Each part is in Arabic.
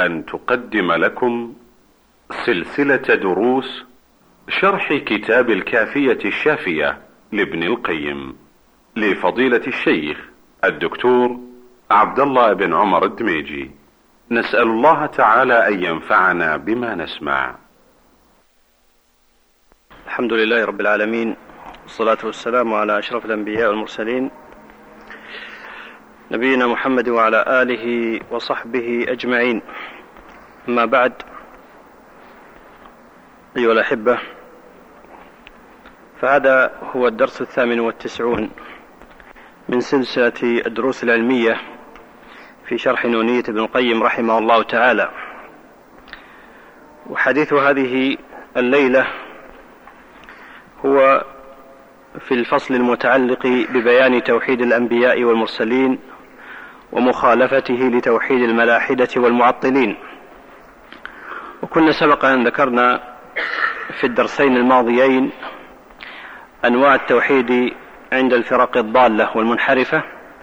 أن تقدم لكم سلسلة دروس شرح كتاب الكافية الشافية لابن القيم لفضيلة الشيخ الدكتور عبد الله بن عمر الدميجي. نسأل الله تعالى أن ينفعنا بما نسمع. الحمد لله رب العالمين، والصلاة والسلام على أشرف الأنبياء والمرسلين، نبينا محمد وعلى آله وصحبه أجمعين. أما بعد، أيها الأحبة، فهذا هو الدرس 98 من سلسلة الدروس العلمية في شرح نونية ابن القيم رحمه الله تعالى. وحديث هذه الليلة هو في الفصل المتعلق ببيان توحيد الأنبياء والمرسلين ومخالفته لتوحيد الملاحدة والمعطلين. وكنا سبق أن ذكرنا في الدرسين الماضيين أنواع التوحيد عند الفرق الضالة والمنحرفة،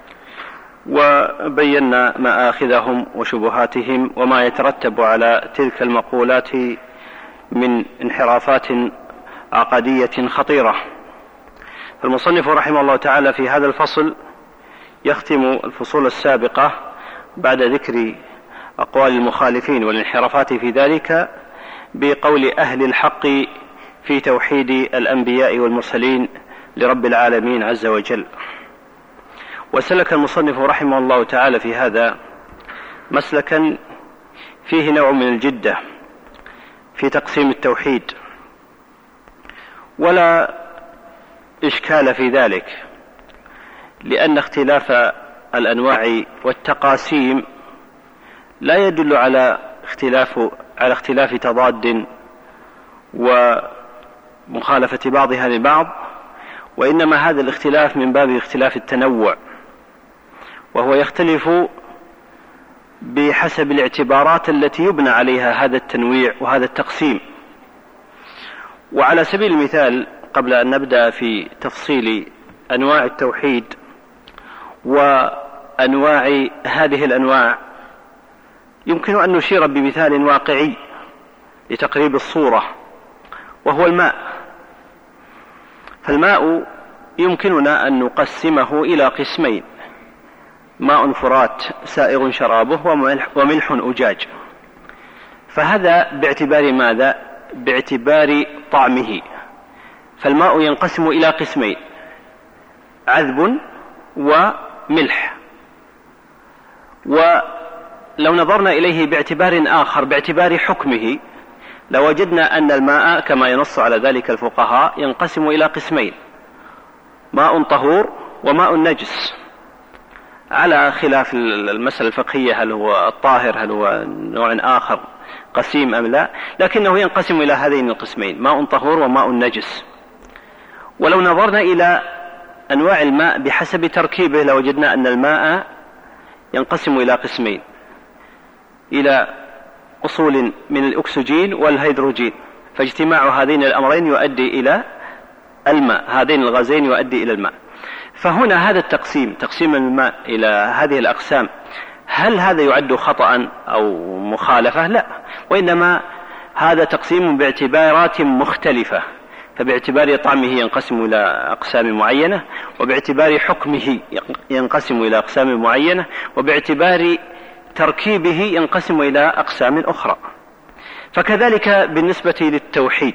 وبينا مآخذهم وشبهاتهم وما يترتب على تلك المقولات من انحرافات عقدية خطيرة. فالمصنف رحمه الله تعالى في هذا الفصل يختم الفصول السابقة بعد ذكر أقوال المخالفين والانحرافات في ذلك بقول أهل الحق في توحيد الأنبياء والمرسلين لرب العالمين عز وجل. وسلك المصنف رحمه الله تعالى في هذا مسلكا فيه نوع من الجدة في تقسيم التوحيد، ولا إشكال في ذلك، لأن اختلاف الأنواع والتقاسيم لا يدل على اختلاف تضاد ومخالفة بعضها لبعض، وإنما هذا الاختلاف من باب اختلاف التنوع، وهو يختلف بحسب الاعتبارات التي يبنى عليها هذا التنويع وهذا التقسيم. وعلى سبيل المثال، قبل أن نبدأ في تفصيل أنواع التوحيد وأنواع هذه الأنواع، يمكن أن نشير بمثال واقعي لتقريب الصورة، وهو الماء. فالماء يمكننا أن نقسمه إلى قسمين: ماء فرات سائغ شرابه وملح أجاج. فهذا باعتبار ماذا؟ باعتبار طعمه. فالماء ينقسم إلى قسمين: عذب وملح. ولو نظرنا إليه باعتبار آخر، باعتبار حكمه، لوجدنا أن الماء كما ينص على ذلك الفقهاء ينقسم إلى قسمين: ماء طهور وماء نجس، على خلاف المسألة الفقهية هل هو الطاهر هل هو نوع آخر قسيم أم لا، لكنه ينقسم إلى هذين القسمين: ماء طهور وماء نجس. ولو نظرنا إلى أنواع الماء بحسب تركيبه، لوجدنا أن الماء ينقسم إلى قسمين: إلى أصول من الأكسجين والهيدروجين، فاجتماع هذين الأمرين يؤدي إلى الماء، هذين الغازين يؤدي إلى الماء. فهنا هذا التقسيم، تقسيم الماء إلى هذه الأقسام، هل هذا يعد خطأ أو مخالفة؟ لا، وإنما هذا تقسيم باعتبارات مختلفة. فباعتبار طعمه ينقسم إلى أقسام معينة، وباعتبار حكمه ينقسم إلى أقسام معينة، وباعتبار تركيبه ينقسم إلى أقسام أخرى. فكذلك بالنسبة للتوحيد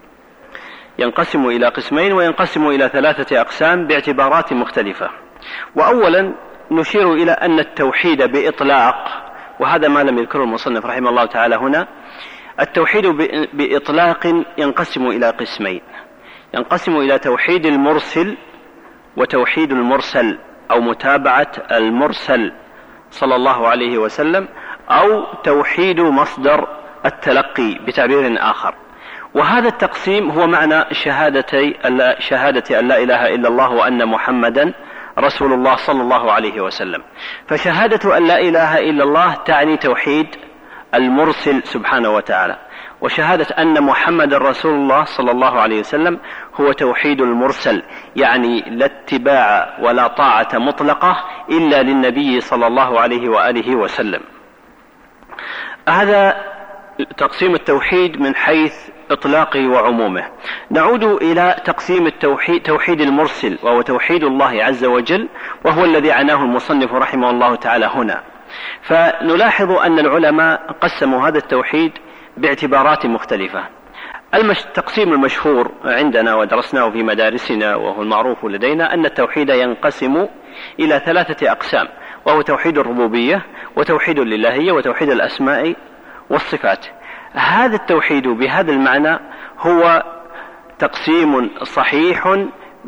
ينقسم إلى قسمين وينقسم إلى 3 أقسام باعتبارات مختلفة. وأولا نشير إلى أن التوحيد بإطلاق، وهذا ما لم يذكره المصنف رحمه الله تعالى هنا، التوحيد بإطلاق ينقسم إلى قسمين: ينقسم إلى توحيد المرسل وتوحيد المرسل، أو متابعة المرسل صلى الله عليه وسلم، أو توحيد مصدر التلقي بتعبير آخر. وهذا التقسيم هو معنى شهادة أن لا إله إلا الله وأن محمدا رسول الله صلى الله عليه وسلم. فشهادة أن لا إله إلا الله تعني توحيد المرسل سبحانه وتعالى، وشهادة أن محمد رسول الله صلى الله عليه وسلم هو توحيد المرسل، يعني لا اتباع ولا طاعة مطلقة إلا للنبي صلى الله عليه وآله وسلم. هذا تقسيم التوحيد من حيث إطلاقه وعمومه. نعود إلى تقسيم التوحيد، توحيد المرسل وهو توحيد الله عز وجل، وهو الذي عناه المصنف رحمه الله تعالى هنا. فنلاحظ أن العلماء قسموا هذا التوحيد باعتبارات مختلفة. التقسيم المشهور عندنا ودرسناه في مدارسنا وهو المعروف لدينا أن التوحيد ينقسم إلى 3 أقسام، وهو توحيد الربوبية وتوحيد الإلهية وتوحيد الأسماء والصفات. هذا التوحيد بهذا المعنى هو تقسيم صحيح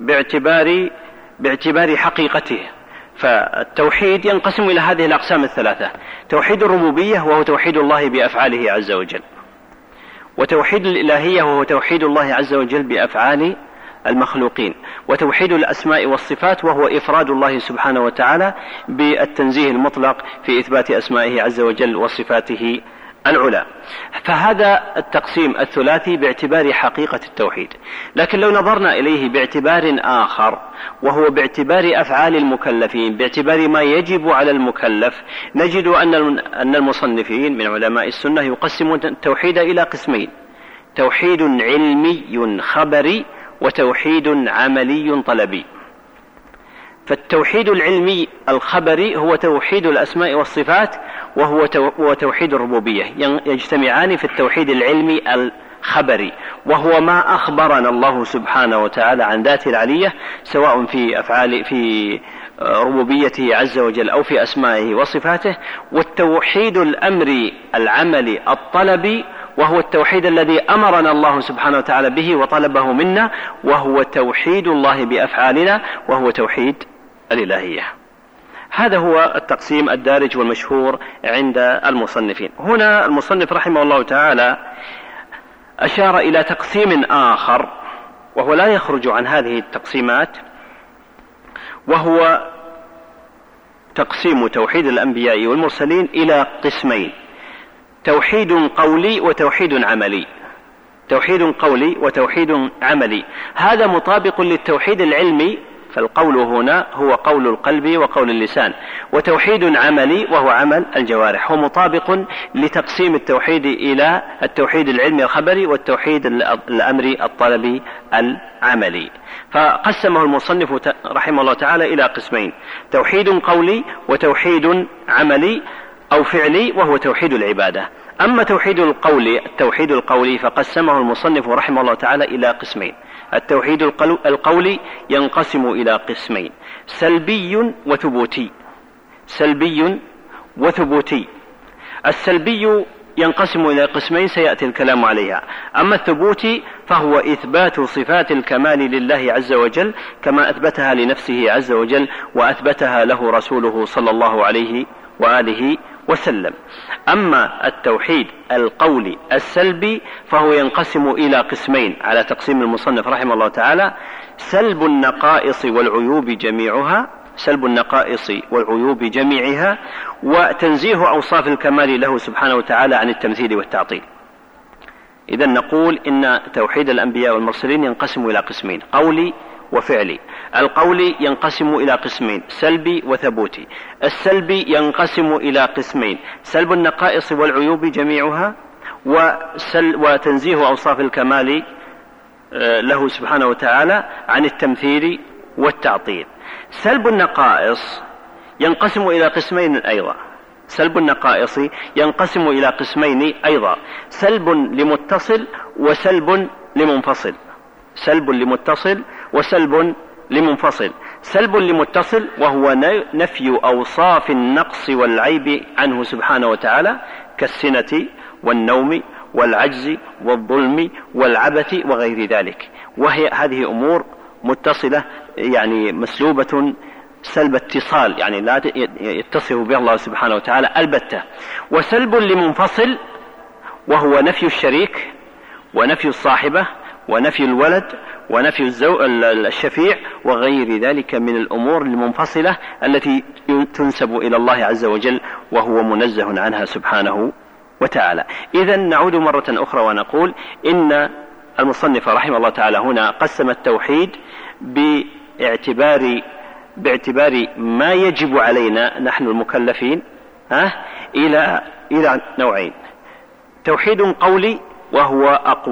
باعتبار حقيقته. فالتوحيد ينقسم إلى هذه الأقسام ال3: توحيد الربوبية وهو توحيد الله بأفعاله عز وجل، وتوحيد الإلهية وهو توحيد الله عز وجل بأفعال المخلوقين، وتوحيد الأسماء والصفات وهو إفراد الله سبحانه وتعالى بالتنزيه المطلق في إثبات أسمائه عز وجل وصفاته العلى. فهذا التقسيم الثلاثي باعتبار حقيقة التوحيد. لكن لو نظرنا إليه باعتبار آخر وهو باعتبار أفعال المكلفين، باعتبار ما يجب على المكلف، نجد أن المصنفين من علماء السنة يقسمون التوحيد إلى قسمين: توحيد علمي خبري وتوحيد عملي طلبي. فالتوحيد العلمي الخبري هو توحيد الأسماء والصفات وهو توحيد الربوبية، يجتمعان في التوحيد العلمي الخبري، وهو ما أخبرنا الله سبحانه وتعالى عن ذاته العلية سواء في ربوبيته عز وجل أو في أسمائه وصفاته. والتوحيد الأمري العملي الطلبي وهو التوحيد الذي أمرنا الله سبحانه وتعالى به وطلبه منا، وهو توحيد الله بأفعالنا وهو توحيد الإلهية. هذا هو التقسيم الدارج والمشهور عند المصنفين. هنا المصنف رحمه الله تعالى أشار إلى تقسيم آخر وهو لا يخرج عن هذه التقسيمات، وهو تقسيم توحيد الأنبياء والمرسلين إلى قسمين: توحيد قولي وتوحيد عملي. توحيد قولي وتوحيد عملي، هذا مطابق للتوحيد العلمي، فالقول هنا هو قول القلب وقول اللسان، وتوحيد عملي وهو عمل الجوارح، هو مطابق لتقسيم التوحيد إلى التوحيد العلمي الخبري والتوحيد الأمري الطلبي العملي. فقسمه المصنف رحمه الله تعالى إلى قسمين: توحيد قولي وتوحيد عملي أو فعلي وهو توحيد العبادة. أما التوحيد القولي فقسمه المصنف رحمه الله تعالى إلى قسمين: التوحيد القولي ينقسم إلى قسمين: سلبي وثبوتي. سلبي وثبوتي. السلبي ينقسم إلى قسمين سيأتي الكلام عليها. أما الثبوتي فهو إثبات صفات الكمال لله عز وجل كما أثبتها لنفسه عز وجل وأثبتها له رسوله صلى الله عليه وآله وسلم. أما التوحيد القولي السلبي فهو ينقسم إلى قسمين على تقسيم المصنف رحمه الله تعالى: سلب النقائص والعيوب جميعها وتنزيه أوصاف الكمال له سبحانه وتعالى عن التمثيل والتعطيل. إذن نقول إن توحيد الأنبياء والمرسلين ينقسم إلى قسمين: قولي وفعلي. القولي ينقسم إلى قسمين: سلبي وثبوتي. السلبي ينقسم إلى قسمين: سلب النقائص والعيوب جميعها وتنزيه أوصاف الكمال له سبحانه وتعالى عن التمثيل والتعطيل. سلب النقائص ينقسم إلى قسمين أيضا. سلب النقائص ينقسم إلى قسمين أيضا: سلب لمتصل وسلب لمنفصل. سلب لمتصل وسلب لمنفصل. سلب لمتصل وهو نفي أوصاف النقص والعيب عنه سبحانه وتعالى كالسنة والنوم والعجز والظلم والعبث وغير ذلك، وهي هذه أمور متصلة يعني مسلوبة سلب اتصال، يعني لا يتصف به الله سبحانه وتعالى البتة. وسلب لمنفصل وهو نفي الشريك ونفي الصاحبة ونفي الولد ونفي الشفيع وغير ذلك من الأمور المنفصلة التي تنسب إلى الله عز وجل وهو منزه عنها سبحانه وتعالى. إذن نعود مرة أخرى ونقول إن المصنف رحمه الله تعالى هنا قسم التوحيد باعتبار ما يجب علينا نحن المكلفين إلى إلى نوعين: توحيد قولي وهو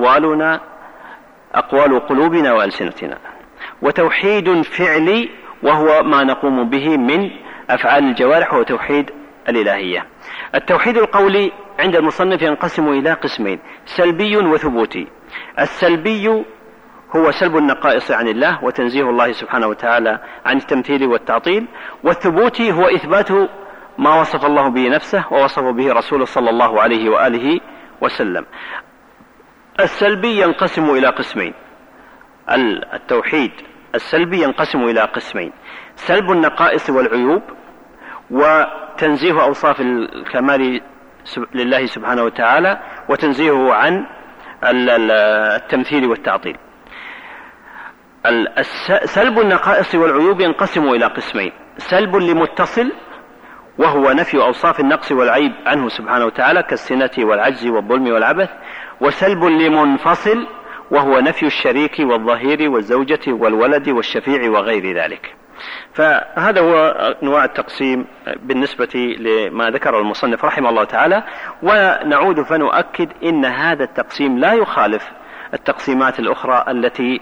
أقوال قلوبنا وألسنتنا، وتوحيد فعلي وهو ما نقوم به من أفعال الجوارح، وهو توحيد الإلهية. التوحيد القولي عند المصنف ينقسم إلى قسمين: سلبي وثبوتي. السلبي هو سلب النقائص عن الله وتنزيه الله سبحانه وتعالى عن التمثيل والتعطيل، والثبوتي هو إثبات ما وصف الله به نفسه ووصف به رسوله صلى الله عليه وآله وسلم. السلبي ينقسم إلى قسمين: التوحيد السلبي ينقسم إلى قسمين: سلب النقائص والعيوب، وتنزيه أوصاف الكمال لله سبحانه وتعالى، وتنزيهه عن التمثيل والتعطيل. سلب النقائص والعيوب ينقسم إلى قسمين: سلب لمتصل وهو نفي أوصاف النقص والعيب عنه سبحانه وتعالى كالسنة والعجز والظلم والعبث، وسلب لمنفصل وهو نفي الشريك والظهير والزوجة والولد والشفيع وغير ذلك. فهذا هو أنواع التقسيم بالنسبة لما ذكر المصنف رحمه الله تعالى. ونعود فنؤكد إن هذا التقسيم لا يخالف التقسيمات الأخرى التي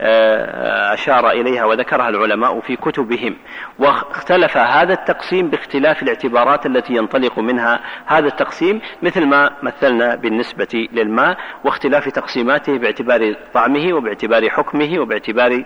أشار إليها وذكرها العلماء في كتبهم، واختلف هذا التقسيم باختلاف الاعتبارات التي ينطلق منها هذا التقسيم، مثل ما مثلنا بالنسبة للماء واختلاف تقسيماته باعتبار طعمه وباعتبار حكمه وباعتبار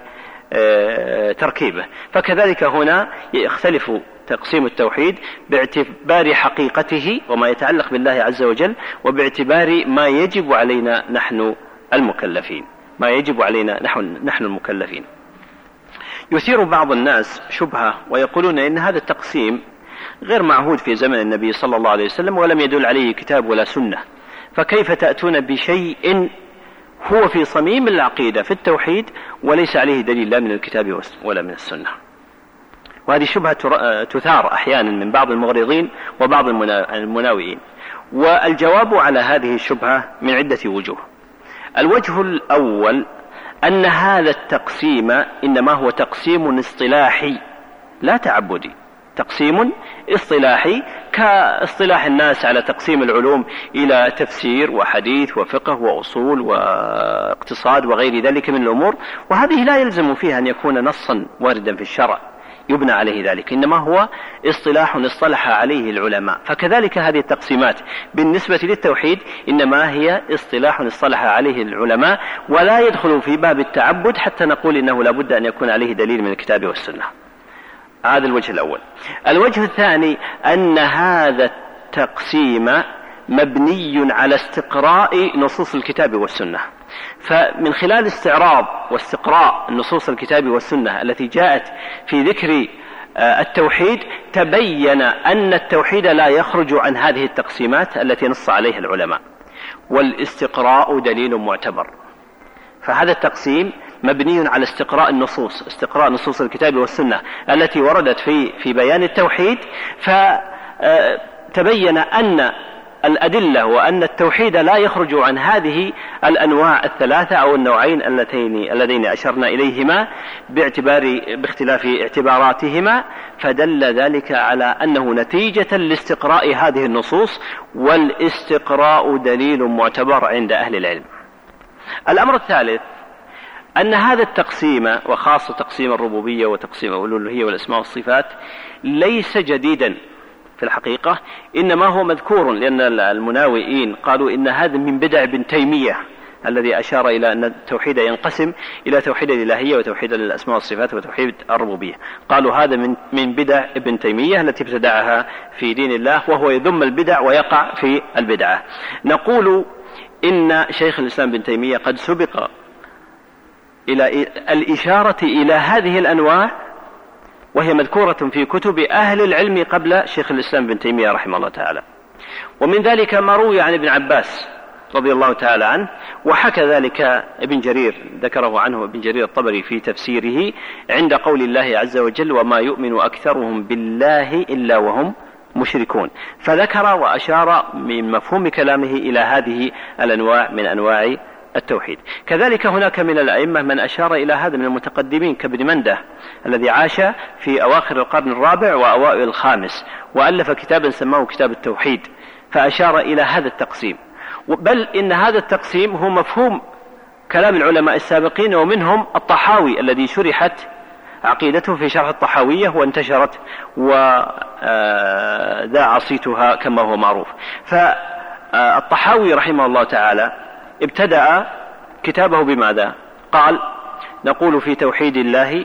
تركيبه. فكذلك هنا يختلف تقسيم التوحيد باعتبار حقيقته وما يتعلق بالله عز وجل، وباعتبار ما يجب علينا نحن المكلفين، ما يجب علينا نحن المكلفين. يثير بعض الناس شبهة ويقولون إن هذا التقسيم غير معهود في زمن النبي صلى الله عليه وسلم ولم يدل عليه كتاب ولا سنة، فكيف تأتون بشيء هو في صميم العقيدة في التوحيد وليس عليه دليل لا من الكتاب ولا من السنة؟ وهذه شبهة تثار أحيانا من بعض المغرضين وبعض المناوئين. والجواب على هذه الشبهة من عدة وجوه. الوجه الأول أن هذا التقسيم إنما هو تقسيم اصطلاحي لا تعبدي، تقسيم اصطلاحي كاصطلاح الناس على تقسيم العلوم إلى تفسير وحديث وفقه وأصول واقتصاد وغير ذلك من الأمور، وهذه لا يلزم فيها أن يكون نصا واردا في الشرع يبنى عليه ذلك، إنما هو اصطلاح اصطلح عليه العلماء. فكذلك هذه التقسيمات بالنسبة للتوحيد إنما هي اصطلاح اصطلح عليه العلماء، ولا يدخل في باب التعبد حتى نقول إنه لا بد أن يكون عليه دليل من الكتاب والسنة. هذا الوجه الأول. الوجه الثاني أن هذا التقسيم مبني على استقراء نصوص الكتاب والسنة، فمن خلال استعراض واستقراء نصوص الكتاب والسنة التي جاءت في ذكر التوحيد تبين أن التوحيد لا يخرج عن هذه التقسيمات التي نص عليها العلماء، والاستقراء دليل معتبر. فهذا التقسيم مبني على استقراء النصوص، استقراء نصوص الكتاب والسنة التي وردت في بيان التوحيد، فتبين أن الأدلة وأن التوحيد لا يخرج عن هذه الأنواع الثلاثة أو النوعين اللذين أشرنا إليهما باختلاف اعتباراتهما، فدل ذلك على أنه نتيجة لاستقراء هذه النصوص، والاستقراء دليل معتبر عند أهل العلم. الأمر الثالث أن هذا التقسيم وخاصة تقسيم الربوبية وتقسيم الألوهية والأسماء والصفات ليس جديدا في الحقيقة، إنما هو مذكور، لأن المناوئين قالوا إن هذا من بدع ابن تيمية الذي أشار إلى أن التوحيد ينقسم إلى توحيد الإلهية وتوحيد الأسماء والصفات وتوحيد الربوبية. قالوا هذا من بدع ابن تيمية التي ابتدعها في دين الله، وهو يذم البدع ويقع في البدعة. نقول إن شيخ الإسلام ابن تيمية قد سبق إلى الإشارة إلى هذه الأنواع، وهي مذكورة في كتب أهل العلم قبل شيخ الإسلام ابن تيمية رحمه الله تعالى. ومن ذلك ما روي عن ابن عباس رضي الله تعالى عنه، وحكى ذلك ابن جرير، ذكره عنه ابن جرير الطبري في تفسيره عند قول الله عز وجل: وما يؤمن أكثرهم بالله إلا وهم مشركون، فذكر وأشار من مفهوم كلامه إلى هذه الأنواع من أنواع التوحيد. كذلك هناك من الأئمة من أشار إلى هذا من المتقدمين كابن منده الذي عاش في أواخر القرن الرابع وأوائل الخامس، وألف كتابا سماه كتاب التوحيد فأشار إلى هذا التقسيم، بل إن هذا التقسيم هو مفهوم كلام العلماء السابقين، ومنهم الطحاوي الذي شرحت عقيدته في شرح الطحاوية وانتشرت وذاع صيتها كما هو معروف. فالطحاوي رحمه الله تعالى ابتدأ كتابه بماذا؟ قال: نقول في توحيد الله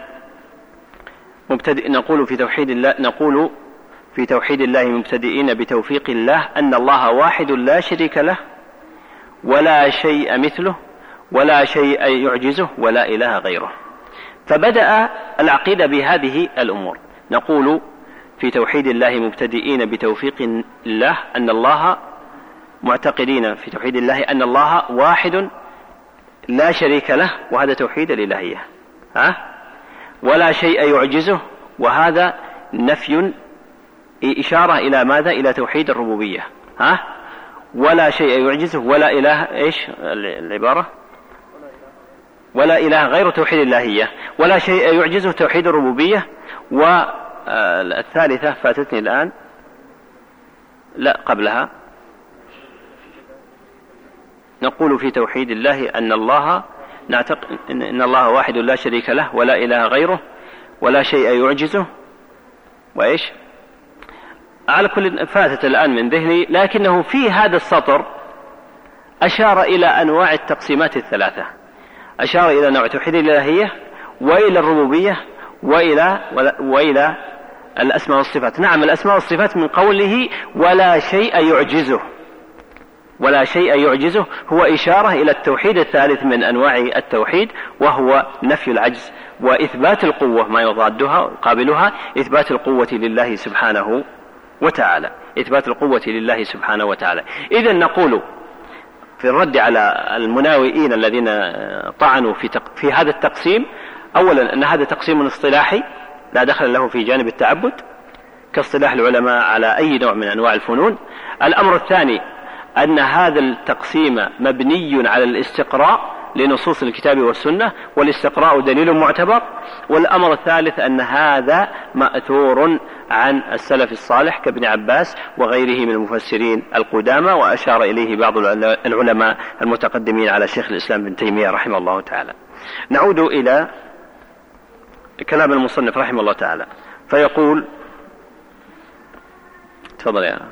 مبتدئين بتوفيق الله أن الله واحد لا شريك له ولا شيء مثله ولا شيء يعجزه ولا إله غيره. فبدأ العقيدة بهذه الأمور. نقول في توحيد الله مبتدئين بتوفيق الله أن الله، معتقدين في توحيد الله أن الله واحد لا شريك له، وهذا توحيد الإلهية، ولا شيء يعجزه، وهذا نفي إشارة إلى ماذا؟ إلى توحيد الربوبية. ولا شيء يعجزه ولا إله، إيش العبارة؟ ولا إله غير توحيد الإلهية، ولا شيء يعجزه توحيد الربوبية. والثالثة فاتتني الآن، لا قبلها، نقول في توحيد الله أن الله، نعتقد إن الله واحد لا شريك له ولا إله غيره ولا شيء يعجزه، وإيش على كل فاتت الآن من ذهني، لكنه في هذا السطر أشار إلى أنواع التقسيمات الثلاثة، أشار إلى نوع توحيد الإلهية وإلى الربوبية وإلى الأسماء والصفات. نعم، الأسماء والصفات من قوله ولا شيء يعجزه، ولا شيء يعجزه هو إشارة إلى التوحيد الثالث من أنواع التوحيد، وهو نفي العجز وإثبات القوة، ما يضادها ويقابلها إثبات القوة لله سبحانه وتعالى، إثبات القوة لله سبحانه وتعالى. إذن نقول في الرد على المناوئين الذين طعنوا في هذا التقسيم، أولا أن هذا تقسيم اصطلاحي لا دخل له في جانب التعبد كاصطلاح العلماء على أي نوع من أنواع الفنون. الأمر الثاني أن هذا التقسيم مبني على الاستقراء لنصوص الكتاب والسنة، والاستقراء دليل معتبر. والأمر الثالث أن هذا مأثور عن السلف الصالح كابن عباس وغيره من المفسرين القدامى، وأشار إليه بعض العلماء المتقدمين على شيخ الإسلام ابن تيمية رحمه الله تعالى. نعود إلى كلام المصنف رحمه الله تعالى، فيقول: تفضل يا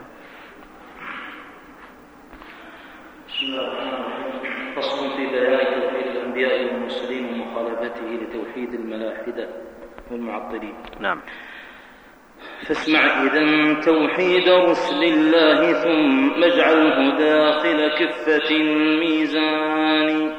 فصل في بيان توحيد الأنبياء والمرسلين ومخالفته لتوحيد الملاحدة والمعطلين. نعم. فاسمع إذن توحيد رسل الله ثم اجعله داخل كفة الميزان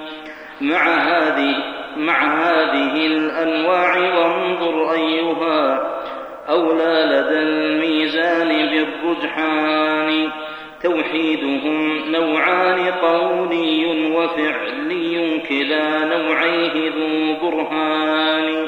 مع هذه الأنواع، وانظر أيها أولى لدى الميزان بالرجحان. توحيدهم نوعان قولي وفعلي كلا نوعيه ذو برهان.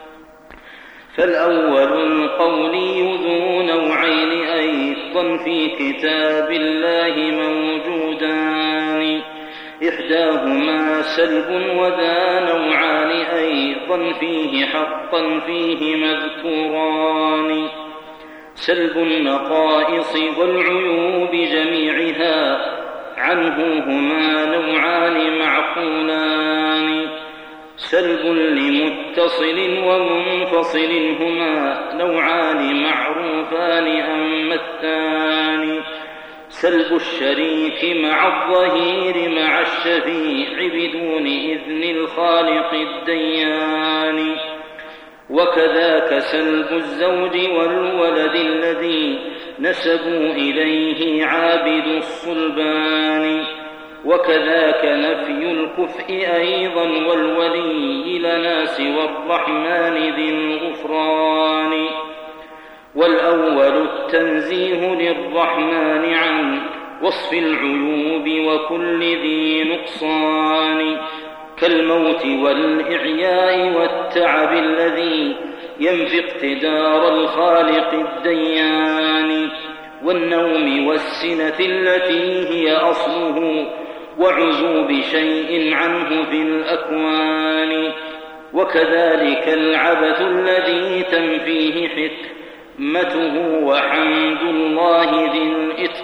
فالأول القولي ذو نوعين أيضا في كتاب الله موجودان، إحداهما سلب وذا نوعان أيضا فيه حقا فيه مذكوران. سلب النقائص والعيوب جميعها عنه هما نوعان معقولان. سلب لمتصل ومنفصل هما نوعان معروفان أما الثاني. سلب الشريك مع الظهير مع الشفيع بدون إذن الخالق الديان. وكذاك سلب الزوج والولد الذي نسبوا إليه عابد الصلبان. وكذاك نفي الكفء أيضا والولي لنا سوى الرحمن ذي الغفران. والأول التنزيه للرحمن عن وصف العيوب وكل ذي نقصان، كالموت والإعياء والتعب الذي ينفي اقتدار الخالق الديان، والنوم والسنة التي هي أصله وعزوب شيء عنه في الأكوان. وكذلك العبث الذي تنفيه حكمته وحمد الله ذي الإتقان.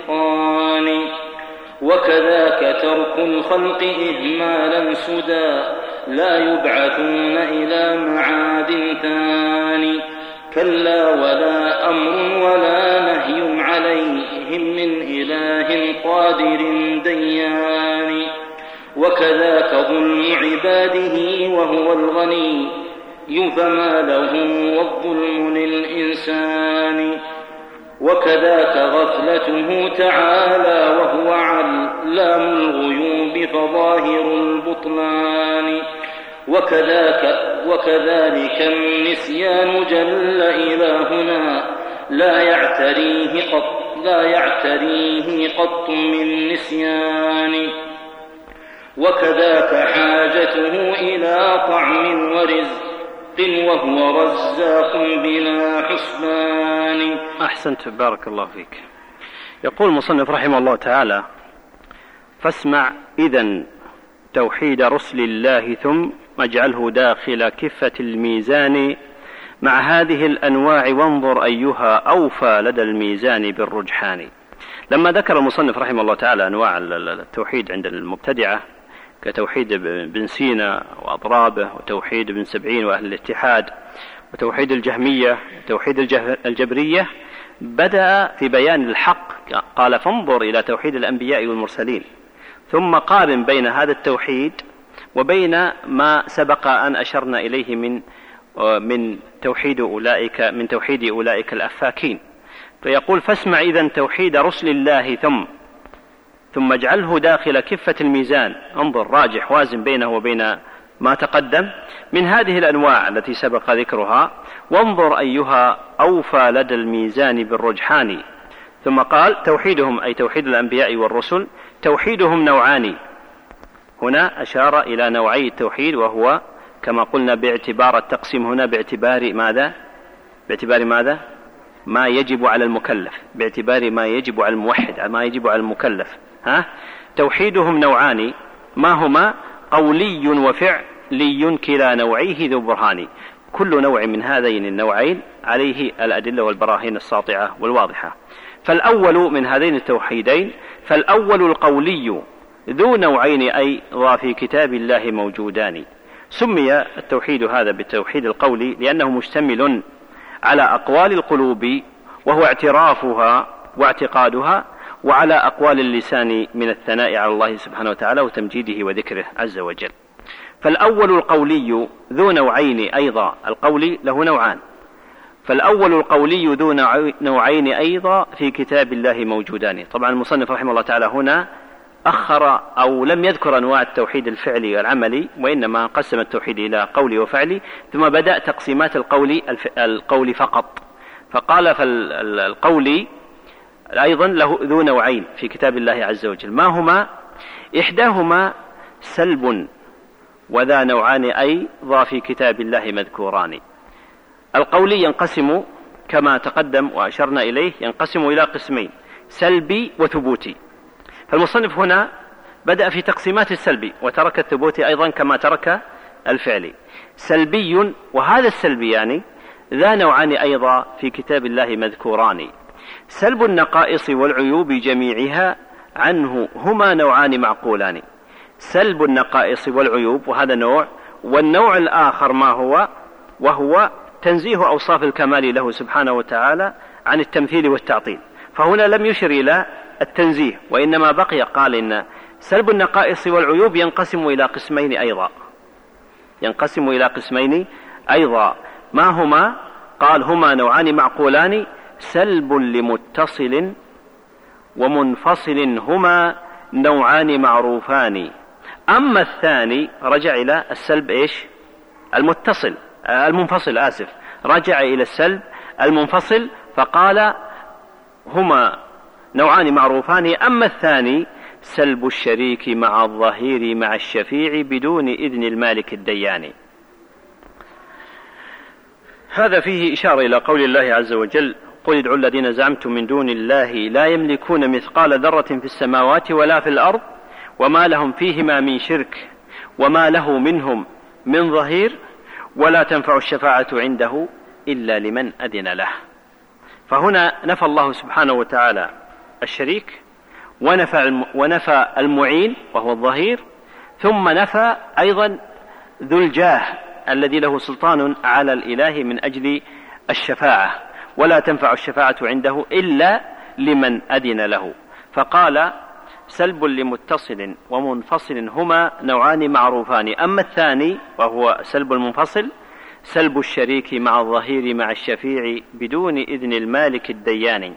الإتقان. وكذاك ترك الخلق إهمالا سدى لا يبعثون إلى معاد ثاني. كلا ولا أمر ولا نهي عليهم من إله قادر ديان. وكذاك ظلم عباده وهو الغني فما له والظلم للإنسان. وكذاك غفلته تعالى وهو علام الغيوب فظاهر البطلان. وكذلك النسيان جل إلهنا لا يعتريه قط من نسيان. وكذاك حاجته إلى طعم ورزق وهو رزاق بلا حسبان. أحسنت، بارك الله فيك. يقول المصنف رحمه الله تعالى: فاسمع إذن توحيد رسل الله ثم اجعله داخل كفة الميزان مع هذه الأنواع وانظر أيها أوفى لدى الميزان بالرجحان. لما ذكر المصنف رحمه الله تعالى أنواع التوحيد عند المبتدعة كتوحيد ابن سينا وأضرابه وتوحيد ابن سبعين وأهل الاتحاد وتوحيد الجهمية وتوحيد الجبرية، بدأ في بيان الحق قال: فانظر إلى توحيد الأنبياء والمرسلين، ثم قارن بين هذا التوحيد وبين ما سبق أن أشرنا إليه من توحيد أولئك الأفاكين. فيقول: فاسمع إذن توحيد رسل الله ثم اجعله داخل كفة الميزان، انظر راجح وازن بينه وبين ما تقدم من هذه الأنواع التي سبق ذكرها، وانظر أيها أوفى لدى الميزان بالرجحان. ثم قال: توحيدهم أي توحيد الأنبياء والرسل توحيدهم نوعان. هنا أشار إلى نوعي التوحيد، وهو كما قلنا باعتبار التقسيم هنا باعتبار ماذا؟ ما يجب على المكلف، باعتبار ما يجب على الموحد، ما يجب على المكلف. توحيدهم نوعان، ما هما؟ قولي وفعلي كلا نوعيه ذو برهان. كل نوع من هذين النوعين عليه الأدلة والبراهين الساطعة والواضحة. فالأول من هذين التوحيدين، فالأول القولي ذو نوعين أيضا في كتاب الله موجودان. سمي التوحيد هذا بالتوحيد القولي لأنه مشتمل على أقوال القلوب وهو اعترافها واعتقادها، وعلى أقوال اللسان من الثناء على الله سبحانه وتعالى وتمجيده وذكره عز وجل. فالأول القولي ذو نوعين أيضا، القولي له نوعان، فالأول القولي ذو نوعين أيضا في كتاب الله موجودان. طبعا المصنف رحمه الله تعالى هنا أخر أو لم يذكر أنواع التوحيد الفعلي والعملي، وإنما قسم التوحيد إلى قولي وفعلي، ثم بدأ تقسيمات القول فقط، فقال: فالقولي أيضا له ذو نوعين في كتاب الله عز وجل، ما هما؟ إحداهما سلب، وذا نوعان أيضا في كتاب الله مذكوران. القولي ينقسم كما تقدم وأشرنا إليه، ينقسم إلى قسمين: سلبي وثبوتي. فالمصنف هنا بدأ في تقسيمات السلبي وترك الثبوتي أيضا كما ترك الفعلي. سلبي، وهذا السلبي يعني ذا نوعان أيضا في كتاب الله مذكوران: سلب النقائص والعيوب جميعها عنه هما نوعان معقولان. سلب النقائص والعيوب وهذا نوع، والنوع الآخر ما هو؟ وهو تنزيه أوصاف الكمال له سبحانه وتعالى عن التمثيل والتعطيل. فهنا لم يشر إلى التنزيه، وإنما بقي قال إن سلب النقائص والعيوب ينقسم إلى قسمين أيضا. ما هما؟ قال: هما نوعان معقولان: سلب لمتصل ومنفصل هما نوعان معروفان. أما الثاني رجع إلى السلب المنفصل، رجع إلى السلب المنفصل فقال: هما نوعان معروفان. أما الثاني سلب الشريك مع الظهير مع الشفيع بدون إذن المالك الديان. هذا فيه إشارة إلى قول الله عز وجل: قل ادعوا الذين زعمتم من دون الله لا يملكون مثقال ذرة في السماوات ولا في الأرض وما لهم فيهما من شرك وما له منهم من ظهير ولا تنفع الشفاعة عنده إلا لمن أذن له. فهنا نفى الله سبحانه وتعالى الشريك، ونفى المعين وهو الظهير، ثم نفى أيضا ذو الجاه الذي له سلطان على الإله من أجل الشفاعة، ولا تنفع الشفاعة عنده إلا لمن أذن له. فقال: سلب لمتصل ومنفصل هما نوعان معروفان، أما الثاني وهو سلب المنفصل سلب الشريك مع الظهير مع الشفيع بدون إذن المالك الديان.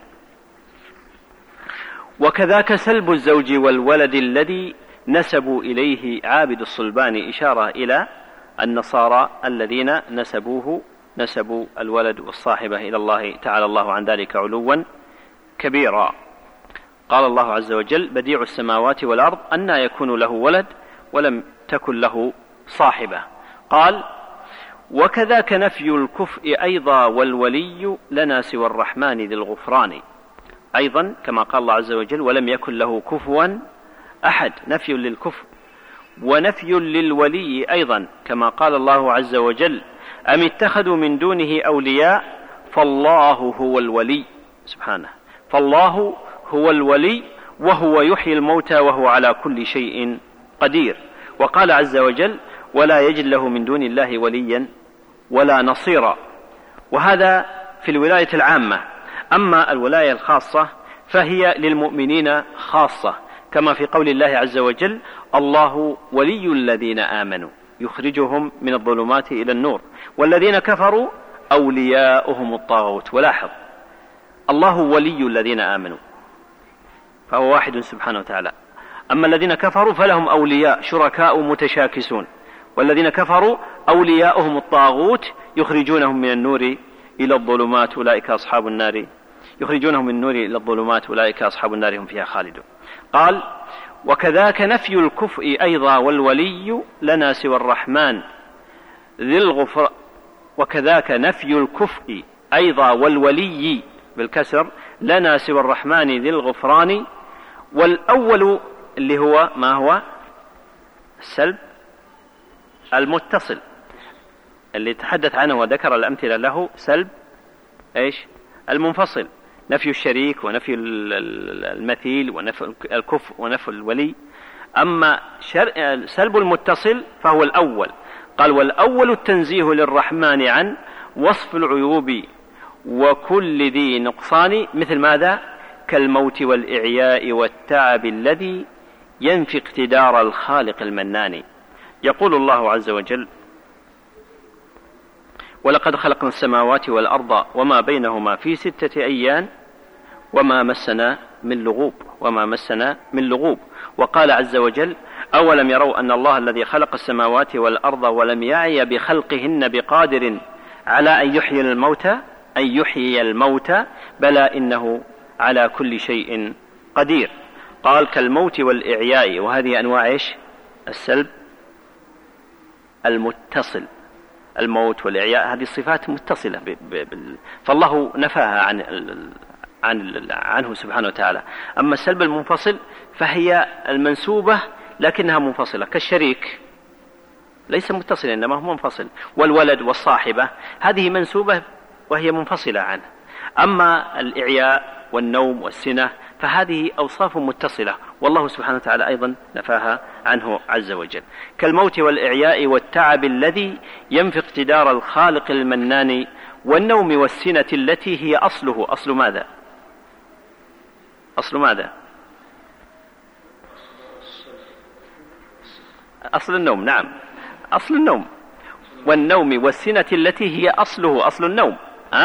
وكذاك سلب الزوج والولد الذي نسبوا إليه عابد الصلبان، إشارة إلى النصارى الذين نسبوا الولد والصاحبة إلى الله تعالى الله عن ذلك علوا كبيرا. قال الله عز وجل: بديع السماوات والأرض أنى يكون له ولد ولم تكن له صاحبة. قال: وكذاك نفي الكفء أيضا والولي لنا سوى الرحمن ذي الغفران. أيضا كما قال الله عز وجل: ولم يكن له كفوا أحد، نفي للكفء. ونفي للولي أيضا كما قال الله عز وجل: أم اتخذوا من دونه أولياء فالله هو الولي. سبحانه، فالله هو الولي وهو يحيي الموتى وهو على كل شيء قدير. وقال عز وجل: ولا يجد له من دون الله وليا ولا نصيرا. وهذا في الولاية العامة. أما الولاية الخاصة فهي للمؤمنين خاصة، كما في قول الله عز وجل: الله ولي الذين آمنوا يخرجهم من الظلمات إلى النور والذين كفروا أولياؤهم الطاغوت. ولاحظ، الله ولي الذين آمنوا فهو واحد سبحانه وتعالى، أما الذين كفروا فلهم أولياء شركاء متشاكسون، والذين كفروا أولياؤهم الطاغوت يخرجونهم من النور إلى الظلمات أولئك أصحاب النار، يخرجونهم من النور إلى الظلمات أولئك أصحاب النار هم فيها خالدون. قال: وكذاك نفي الكفء أيضا والولي لنا سوى الرحمن ذي الغفران. وكذاك نفي الكفء أيضا والولي بالكسر لنا سوى الرحمن ذي الغفران. والأول اللي هو ما هو السلب المتصل اللي تحدث عنه وذكر الأمثلة له، سلب المنفصل، نفي الشريك ونفي المثيل ونفي الكفء ونفي الولي. أما سلب المتصل فهو الأول. قال: والأول التنزيه للرحمن عن وصف العيوب وكل ذي نقصان، مثل ماذا؟ كالموت والإعياء والتعب الذي ينفي اقتدار الخالق المنان. يقول الله عز وجل: ولقد خلقنا السماوات والأرض وما بينهما في 6 أيام وما مسنا من لغوب. وقال عز وجل: أولم يروا أن الله الذي خلق السماوات والأرض ولم يعي بخلقهن بقادر على أن يحيي الموتى بلى إنه على كل شيء قدير. قال: كالموت والإعياء، وهذه أنواع السلب المتصل، الموت والإعياء هذه الصفات متصلة فالله نفاها عنه سبحانه وتعالى. أما السلب المنفصل فهي المنسوبة لكنها منفصلة، كالشريك ليس متصلا إنما هو منفصل، والولد والصاحبة هذه منسوبة وهي منفصلة عنه. أما الإعياء والنوم والسنة فهذه أوصاف متصلة، والله سبحانه وتعالى أيضا نفاها عنه عز وجل. كالموت والإعياء والتعب الذي ينفي اقتدار الخالق المنان، والنوم والسنة التي هي أصل ماذا؟ أصل النوم. نعم، أصل النوم. والنوم والسنة التي هي أصل النوم،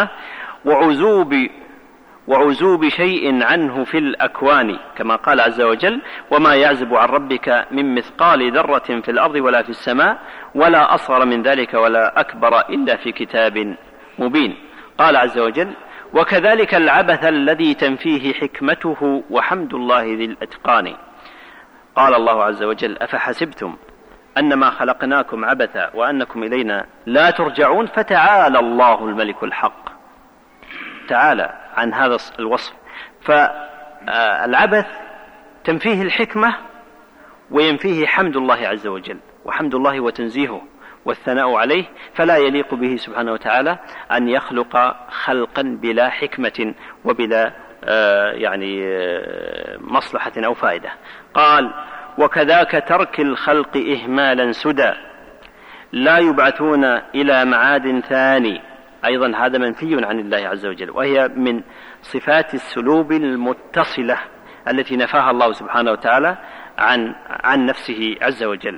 وعزوب شيء عنه في الأكوان، كما قال عز وجل: وما يعزب عن ربك من مثقال ذرة في الأرض ولا في السماء ولا أصغر من ذلك ولا أكبر إلا في كتاب مبين. قال عز وجل: وكذلك العبث الذي تنفيه حكمته وحمد الله ذي الأتقان. قال الله عز وجل: أفحسبتم أنما خلقناكم عبثا وأنكم إلينا لا ترجعون فتعالى الله الملك الحق. تعالى عن هذا الوصف. فالعبث تنفيه الحكمة وينفيه حمد الله عز وجل، وحمد الله وتنزيهه والثناء عليه، فلا يليق به سبحانه وتعالى أن يخلق خلقا بلا حكمة وبلا يعني مصلحة أو فائدة. قال: وكذاك ترك الخلق إهمالا سدى لا يبعثون إلى معاد ثاني، أيضا هذا منفي عن الله عز وجل، وهي من صفات السلوب المتصلة التي نفاها الله سبحانه وتعالى عن نفسه عز وجل،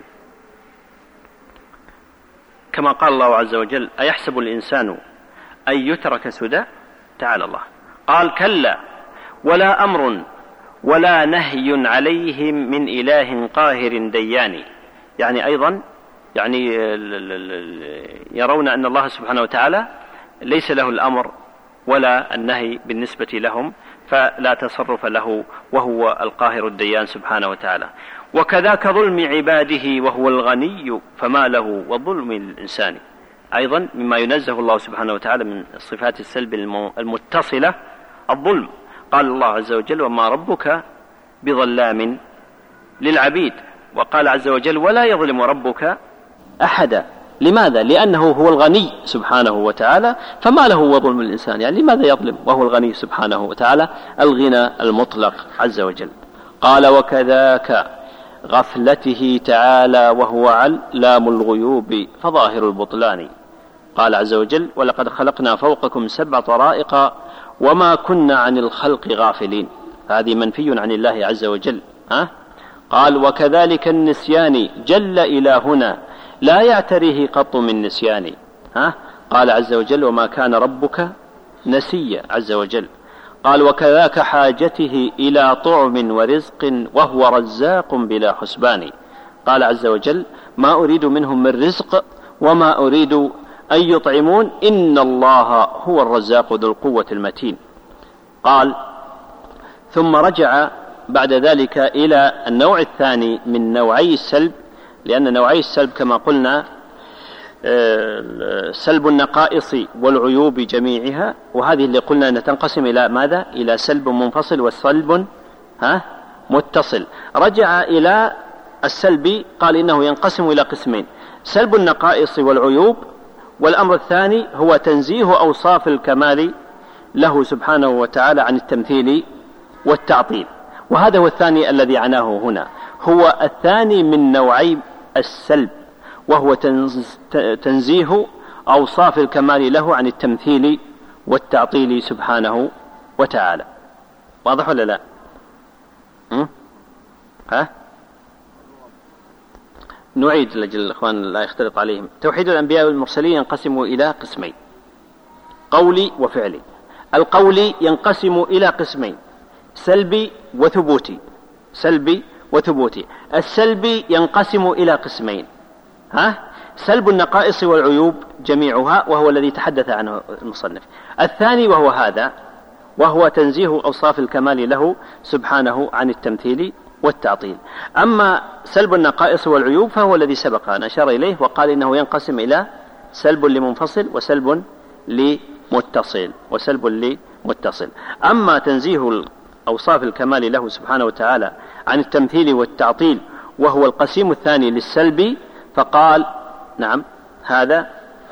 كما قال الله عز وجل: أيحسب الإنسان أن يترك سدى؟ تعالى الله. قال: كلا ولا أمر ولا نهي عليهم من إله قاهر ديان. يعني أيضا يرون أن الله سبحانه وتعالى ليس له الأمر ولا النهي بالنسبة لهم، فلا تصرف له، وهو القاهر الديان سبحانه وتعالى. وكذاك ظلم عباده وهو الغني فما له وظلم الإنسان، أيضا مما ينزه الله سبحانه وتعالى من صفات السلب المتصلة الظلم. قال الله عز وجل: وما ربك بظلام للعبيد. وقال عز وجل: ولا يظلم ربك أحدا. لماذا؟ لأنه هو الغني سبحانه وتعالى، فما له وظلم الإنسان، يعني لماذا يظلم وهو الغني سبحانه وتعالى الغنى المطلق عز وجل. قال: وكذاك غفلته تعالى وهو علام الغيوب فظاهر البطلان. قال عز وجل: ولقد خلقنا فوقكم 7 طرائق وما كنا عن الخلق غافلين. هذه منفي عن الله عز وجل. قال: وكذلك النسيان جل إلهنا لا يعتريه قط من نسيان. قال عز وجل: وما كان ربك نسيا عز وجل. قال: وكذاك حاجته إلى طعم ورزق وهو رزاق بلا حسبان. قال عز وجل: ما أريد منهم من رزق وما أريد أن يطعمون إن الله هو الرزاق ذو القوة المتين. قال: ثم رجع بعد ذلك إلى النوع الثاني من نوعي السلب، لأن نوعي السلب كما قلنا سلب النقائص والعيوب جميعها، وهذه اللي قلنا أن تنقسم إلى ماذا؟ إلى سلب منفصل وسلب متصل. رجع إلى السلب، قال إنه ينقسم إلى قسمين: سلب النقائص والعيوب، والأمر الثاني هو تنزيه أوصاف الكمال له سبحانه وتعالى عن التمثيل والتعطيل. وهذا هو الثاني الذي عناه هنا، هو الثاني من نوعي السلب، وهو تنزيه أوصاف الكمال له عن التمثيل والتعطيل سبحانه وتعالى. واضح ولا لا؟ نعيد لأجل الإخوان لا يختلط عليهم. توحيد الأنبياء والمرسلين ينقسم إلى قسمين: قولي وفعلي. القولي ينقسم إلى قسمين: سلبي وثبوتي. سلبي وثبوتي. السلبي ينقسم إلى قسمين: سلب النقائص والعيوب جميعها، وهو الذي تحدث عنه المصنف. الثاني وهو هذا، وهو تنزيه أوصاف الكمال له سبحانه عن التمثيل والتعطيل. أما سلب النقائص والعيوب فهو الذي سبق أن أشار إليه وقال إنه ينقسم إلى سلب لمنفصل وسلب لمتصل. أما تنزيه أوصاف الكمال له سبحانه وتعالى عن التمثيل والتعطيل، وهو القسيم الثاني للسلب، فقال: نعم، هذا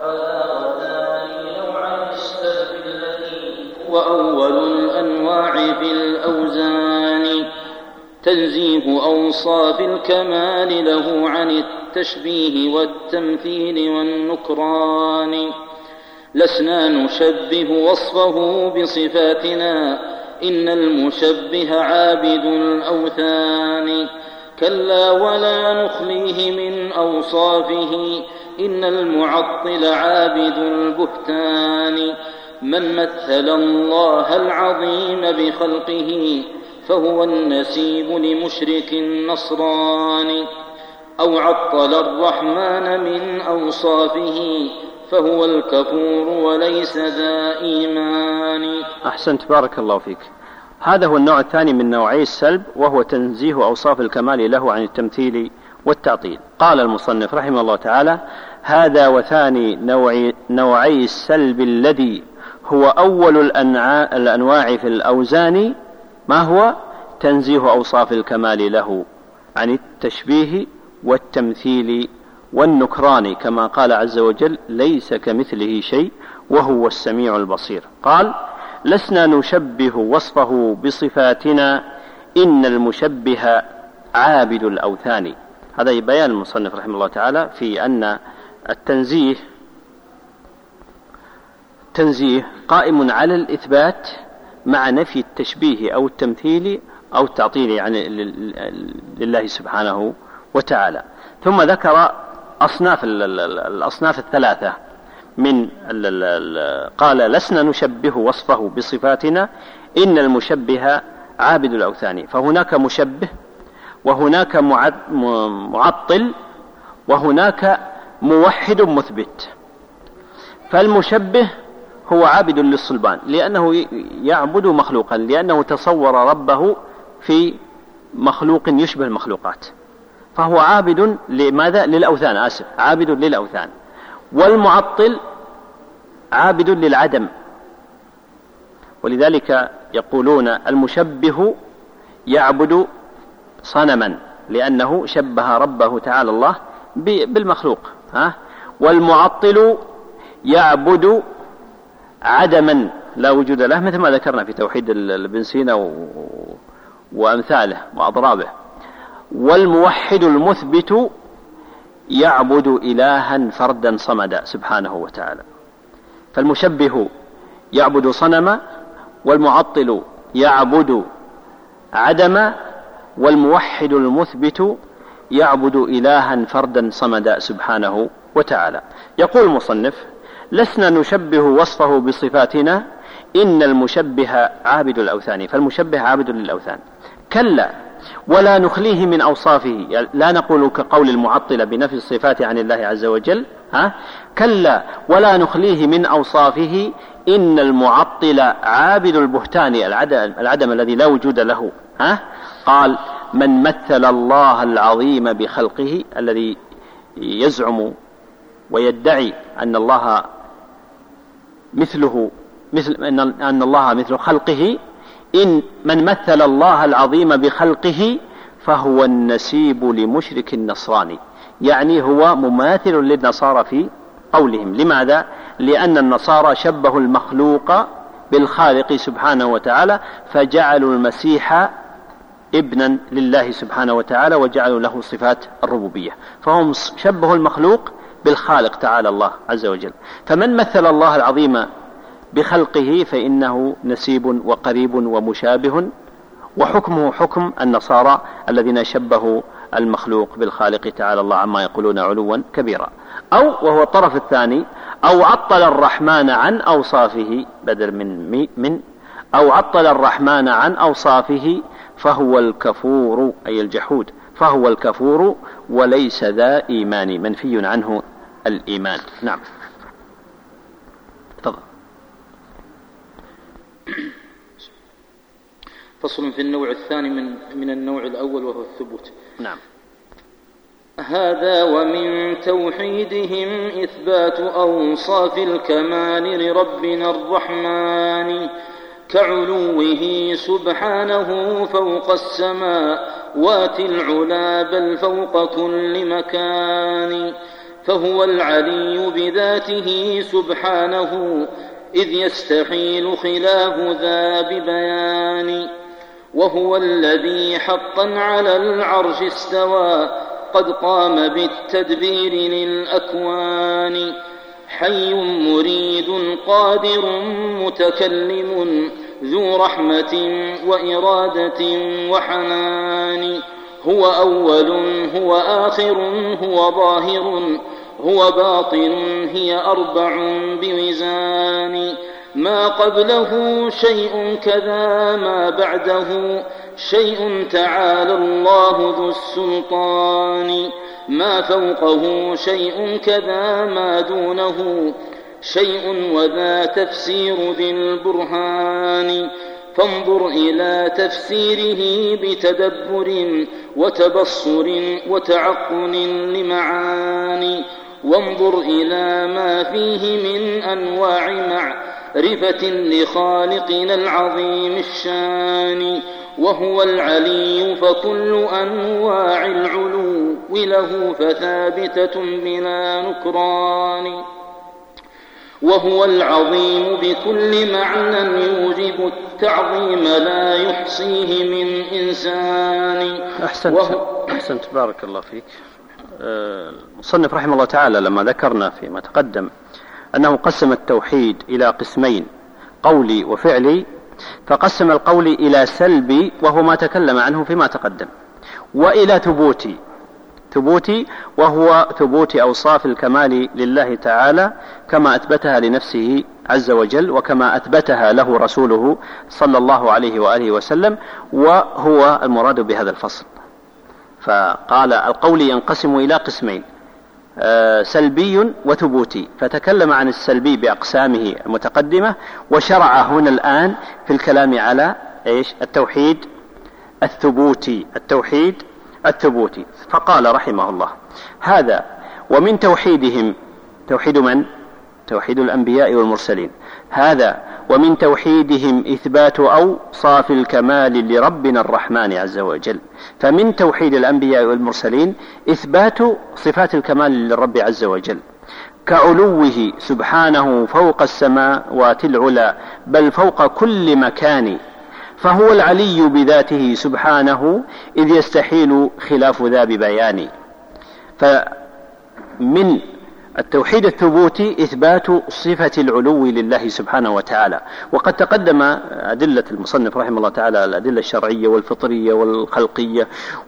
وأول الأنواع في الأوزان تنزيه أوصاف الكمال له عن التشبيه والتمثيل والنكران. لسنا نشبه وصفه بصفاتنا إن المشبه عابد الأوثان. كلا ولا نخليه من أوصافه إن المعطل عابد البهتان. من مثل الله العظيم بخلقه فهو النسيب لمشرك النصران. أو عطل الرحمن من أوصافه فهو الكفور وليس ذا إيمان. أحسنت، بارك الله فيك. هذا هو النوع الثاني من نوعي السلب، وهو تنزيه أوصاف الكمال له عن التمثيل والتعطيل. قال المصنف رحمه الله تعالى: هذا وثاني نوعي السلب الذي هو أول الأنواع في الأوزان ما هو؟ تنزيه أوصاف الكمال له عن التشبيه والتمثيل والنكران، كما قال عز وجل: ليس كمثله شيء وهو السميع البصير. قال: لسنا نشبه وصفه بصفاتنا إن المشبه عابد الأوثان. هذا بيان المصنف رحمه الله تعالى في أن التنزيه قائم على الإثبات مع نفي التشبيه أو التمثيل أو التعطيل يعني لله سبحانه وتعالى. ثم ذكر الأصناف الثلاثة من قال لسنا نشبه وصفه بصفاتنا إن المشبه عابد الأوثان. فهناك مشبه وهناك معطل وهناك موحد مثبت. فالمشبه هو عابد للصلبان لأنه يعبد مخلوقا، لأنه تصور ربه في مخلوق يشبه المخلوقات، فهو عابد لماذا؟ للأوثان، عابد للأوثان. والمعطل عابد للعدم، ولذلك يقولون المشبه يعبد صنما لأنه شبه ربه تعالى الله بالمخلوق، والمعطل يعبد عدما لا وجود له، مثل ما ذكرنا في توحيد ابن سينا وأمثاله وأضرابه. والموحد المثبت يعبد إلها فردا صمدا سبحانه وتعالى. فالمشبه يعبد صنما، والمعطل يعبد عدما، والموحد المثبت يعبد إلها فردا صمدا سبحانه وتعالى. يقول المصنف لسنا نشبه وصفه بصفاتنا إن المشبه عابد الأوثان. فالمشبه عابد للأوثان، كلا ولا نخليه من أوصافه. لا نقول كقول المعطلة بنفي الصفات عن الله عز وجل، كلا ولا نخليه من أوصافه إن المعطل عابد البهتان العدم الذي لا وجود له. قال من مثل الله العظيم بخلقه، الذي يزعم ويدعي أن الله أن الله مثل خلقه، إن من مثل الله العظيم بخلقه فهو النسيب لمشرك النصراني، يعني هو مماثل للنصارى في قولهم. لماذا؟ لأن النصارى شبهوا المخلوق بالخالق سبحانه وتعالى، فجعلوا المسيح ابنا لله سبحانه وتعالى وجعلوا له صفات الربوبية، فهم شبهوا المخلوق بالخالق تعالى الله عز وجل. فمن مثل الله العظيم بخلقه فإنه نسيب وقريب ومشابه، وحكمه حكم النصارى الذين شبهوا المخلوق بالخالق تعالى الله عما يقولون علوا كبيرا. أو وهو الطرف الثاني، أو عطل الرحمن عن أوصافه، بدل من أو عطل الرحمن عن أوصافه فهو الكفور، أي الجحود، فهو الكفور وليس ذا إيمان، منفي عنه الإيمان. نعم. تفضل. فصل في النوع الثاني من النوع الأول وهو الثبوت. نعم. هذا ومن توحيدهم إثبات أوصاف الكمال لربنا الرحمن، كعلوه سبحانه فوق السماوات العلا بل فوق كل مكان، فهو العلي بذاته سبحانه إذ يستحيل خلاف ذا ببيان، وهو الذي حقا على العرش استوى قد قام بالتدبير للأكوان، حي مريد قادر متكلم ذو رحمة وإرادة وحنان، هو أول هو آخر هو ظاهر هو باطن هي أربع بوزان، ما قبله شيء كذا ما بعده شيء تعالى الله ذو السلطان، ما فوقه شيء كذا ما دونه شيء وذا تفسير ذي البرهان، فانظر إلى تفسيره بتدبر وتبصر وتعقل لمعاني، وانظر إلى ما فيه من أنواع معرفة لخالقنا العظيم الشان، وهو العلي فكل أنواع العلو له فثابتة بلا نكران، وهو العظيم بكل معنى يوجب التعظيم لا يحصيه من إنسان. أحسنت بارك الله فيك. المصنف رحمه الله تعالى لما ذكرنا فيما تقدم أنه قسم التوحيد إلى قسمين، قولي وفعلي، فقسم القولي إلى سلبي وهو ما تكلم عنه فيما تقدم، وإلى ثبوتي وهو ثبوت أوصاف الكمال لله تعالى كما أثبتها لنفسه عز وجل وكما أثبتها له رسوله صلى الله عليه وآله وسلم، وهو المراد بهذا الفصل. فقال القول ينقسم إلى قسمين، سلبي وثبوتي، فتكلم عن السلبي بأقسامه المتقدمة، وشرع هنا الآن في الكلام على التوحيد الثبوتي. فقال رحمه الله: هذا ومن توحيدهم، توحيد من؟ توحيد الأنبياء والمرسلين. هذا ومن توحيدهم إثبات أوصاف الكمال لربنا الرحمن عز وجل. فمن توحيد الأنبياء والمرسلين إثبات صفات الكمال للرب عز وجل، كعلوه سبحانه فوق السماوات العلى بل فوق كل مكان، فهو العلي بذاته سبحانه إذ يستحيل خلاف ذا ببيان. فمن التوحيد الثبوتي إثبات صفة العلو لله سبحانه وتعالى، وقد تقدم أدلة المصنف رحمه الله تعالى، الأدلة الشرعية والفطرية والخلقية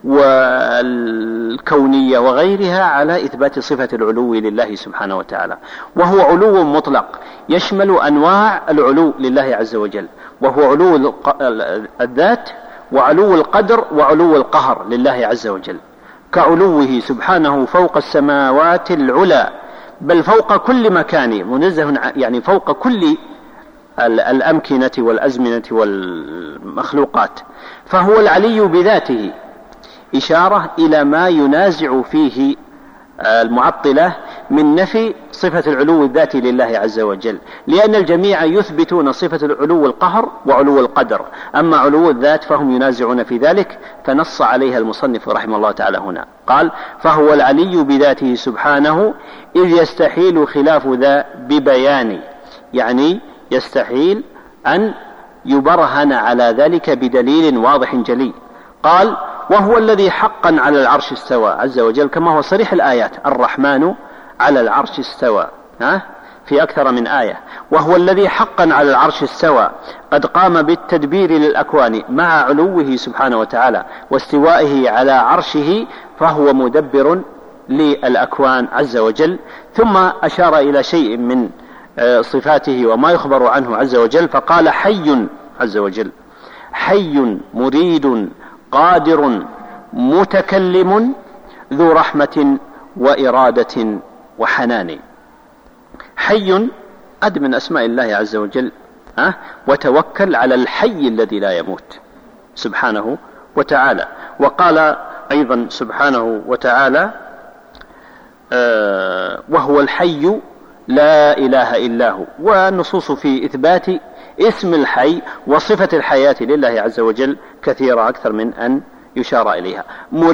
والكونية وغيرها على إثبات صفة العلو لله سبحانه وتعالى، وهو علو مطلق يشمل أنواع العلو لله عز وجل، وهو علو الذات وعلو القدر وعلو القهر لله عز وجل، كعلوه سبحانه فوق السماوات العلى بل فوق كل مكان، منزه يعني فوق كل الأمكنة والأزمنة والمخلوقات، فهو العلي بذاته، إشارة إلى ما ينازع فيه المعطلة من نفي صفة العلو الذاتي لله عز وجل، لأن الجميع يثبتون صفة العلو القهر وعلو القدر، أما علو الذات فهم ينازعون في ذلك، فنص عليها المصنف رحمه الله تعالى هنا، قال: فهو العلي بذاته سبحانه إذ يستحيل خلاف ذا ببيان، يعني يستحيل أن يبرهن على ذلك بدليل واضح جلي. قال: وهو الذي حقا على العرش استوى عز وجل، كما هو صريح الآيات: الرحمن على العرش استوى، في أكثر من آية. وهو الذي حقا على العرش استوى قد قام بالتدبير للأكوان مع علوه سبحانه وتعالى واستوائه على عرشه، فهو مدبر للأكوان عز وجل. ثم أشار إلى شيء من صفاته وما يخبر عنه عز وجل، فقال: حي عز وجل، حي مريد قادر متكلم ذو رحمة وإرادة وحنان. حي قد من أسماء الله عز وجل، وتوكل على الحي الذي لا يموت سبحانه وتعالى. وقال أيضا سبحانه وتعالى: وهو الحي لا إله إلا هو. والنصوص في إثبات اسم الحي وصفة الحياة لله عز وجل كثيرة أكثر من أن يشار إليها.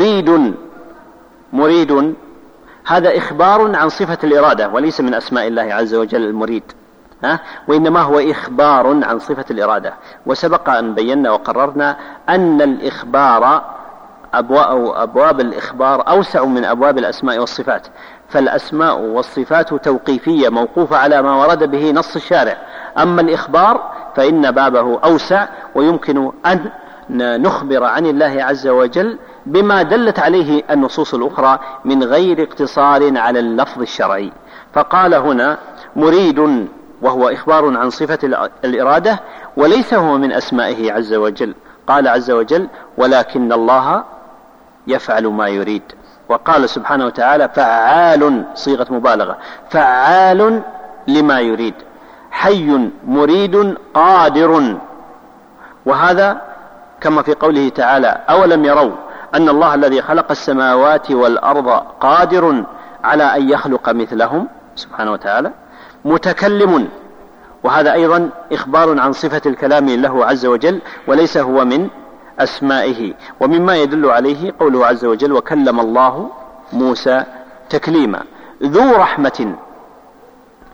مريد هذا إخبار عن صفة الإرادة، وليس من أسماء الله عز وجل المريد، وإنما هو إخبار عن صفة الإرادة. وسبق أن بينا وقررنا أن الإخبار أبواب الإخبار أوسع من أبواب الأسماء والصفات، فالأسماء والصفات توقيفية موقوفة على ما ورد به نص الشارع، أما الإخبار فإن بابه أوسع، ويمكن أن نخبر عن الله عز وجل بما دلت عليه النصوص الأخرى من غير اقتصار على اللفظ الشرعي. فقال هنا: مريد، وهو إخبار عن صفة الإرادة، وليس هو من أسمائه عز وجل. قال عز وجل: ولكن الله يفعل ما يريد. وقال سبحانه وتعالى: فعال، صيغة مبالغة، فعال لما يريد. حي مريد قادر، وهذا كما في قوله تعالى: أولم يروا أن الله الذي خلق السماوات والأرض قادر على أن يخلق مثلهم سبحانه وتعالى. متكلم، وهذا أيضا إخبار عن صفة الكلام له عز وجل، وليس هو من أسمائه. ومما يدل عليه قوله عز وجل: وكلم الله موسى تكليما. ذو رحمة،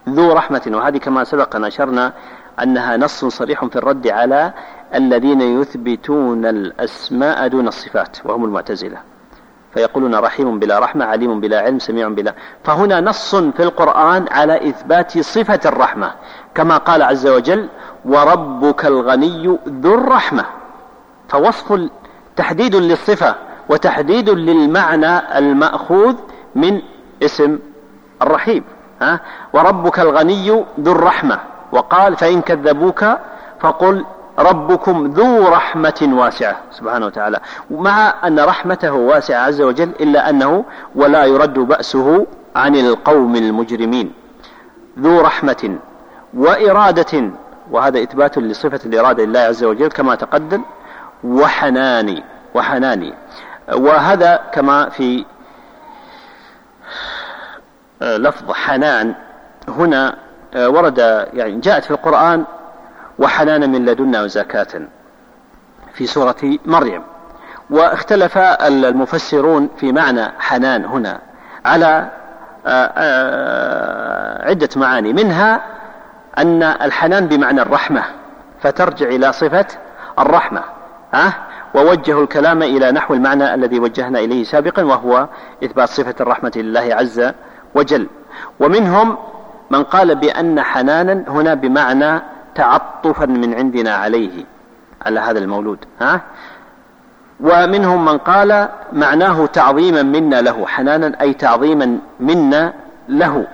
ذو رحمة، وهذه كما سبق أن أشرنا أنها نص صريح في الرد على الذين يثبتون الأسماء دون الصفات وهم المعتزلة، فيقولون رحيم بلا رحمة، عليم بلا علم، سميع بلا. فهنا نص في القرآن على إثبات صفة الرحمة، كما قال عز وجل وربك الغني ذو الرحمة، فوصف تحديد للصفة وتحديد للمعنى المأخوذ من اسم الرحيم. وربك الغني ذو الرحمة، وقال فإن كذبوك فقل ربكم ذو رحمة واسعة سبحانه وتعالى، مع أن رحمته واسعة عز وجل، إلا أنه ولا يرد بأسه عن القوم المجرمين. ذو رحمة وإرادة، وهذا إثبات لصفة الإرادة لله عز وجل كما تقدم، وحناني، وهذا كما في لفظ حنان هنا ورد، يعني جاءت في القرآن وحنانا من لدنا وزكاة في سورة مريم. واختلف المفسرون في معنى حنان هنا على عدة معاني، منها أن الحنان بمعنى الرحمة فترجع إلى صفة الرحمة، ووجهوا الكلام إلى نحو المعنى الذي وجهنا إليه سابقا، وهو إثبات صفة الرحمة لله عز وجل. ومنهم من قال بأن حنانا هنا بمعنى تعطفا من عندنا عليه، على هذا المولود. ومنهم من قال معناه تعظيما منا له، حنانا أي تعظيما منا له.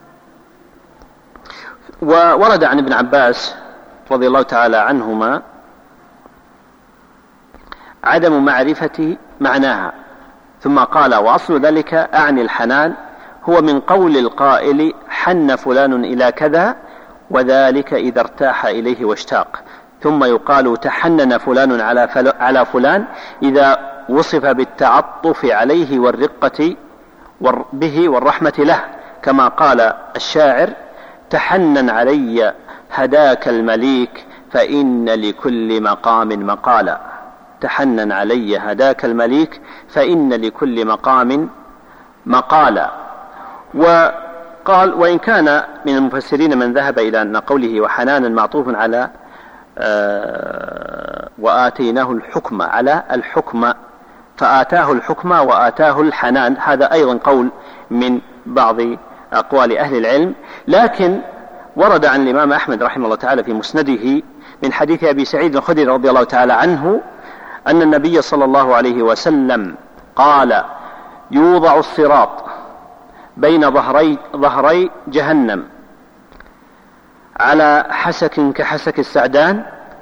وورد عن ابن عباس رضي الله تعالى عنهما عدم معرفة معناها، ثم قال وأصل ذلك أعني الحنان هو من قول القائل حن فلان إلى كذا، وذلك إذا ارتاح إليه واشتاق. ثم يقال تحنن فلان على فلان إذا وصف بالتعطف عليه والرقة به والرحمة له، كما قال الشاعر تحنن علي هداك المليك فإن لكل مقام مقالا. تحنن علي هداك المليك فإن لكل مقام مقالا. وقال وإن كان من المفسرين من ذهب إلى أن قوله وحنانا معطوف على وآتيناه الحكم على الحكم، فآتاه الحكم وآتاه الحنان، هذا أيضا قول من بعض أقوال أهل العلم. لكن ورد عن الإمام أحمد رحمه الله تعالى في مسنده من حديث أبي سعيد الخدري رضي الله تعالى عنه أن النبي صلى الله عليه وسلم قال يوضع الصراط بين ظهري جهنم على حسك كحسك السعدان،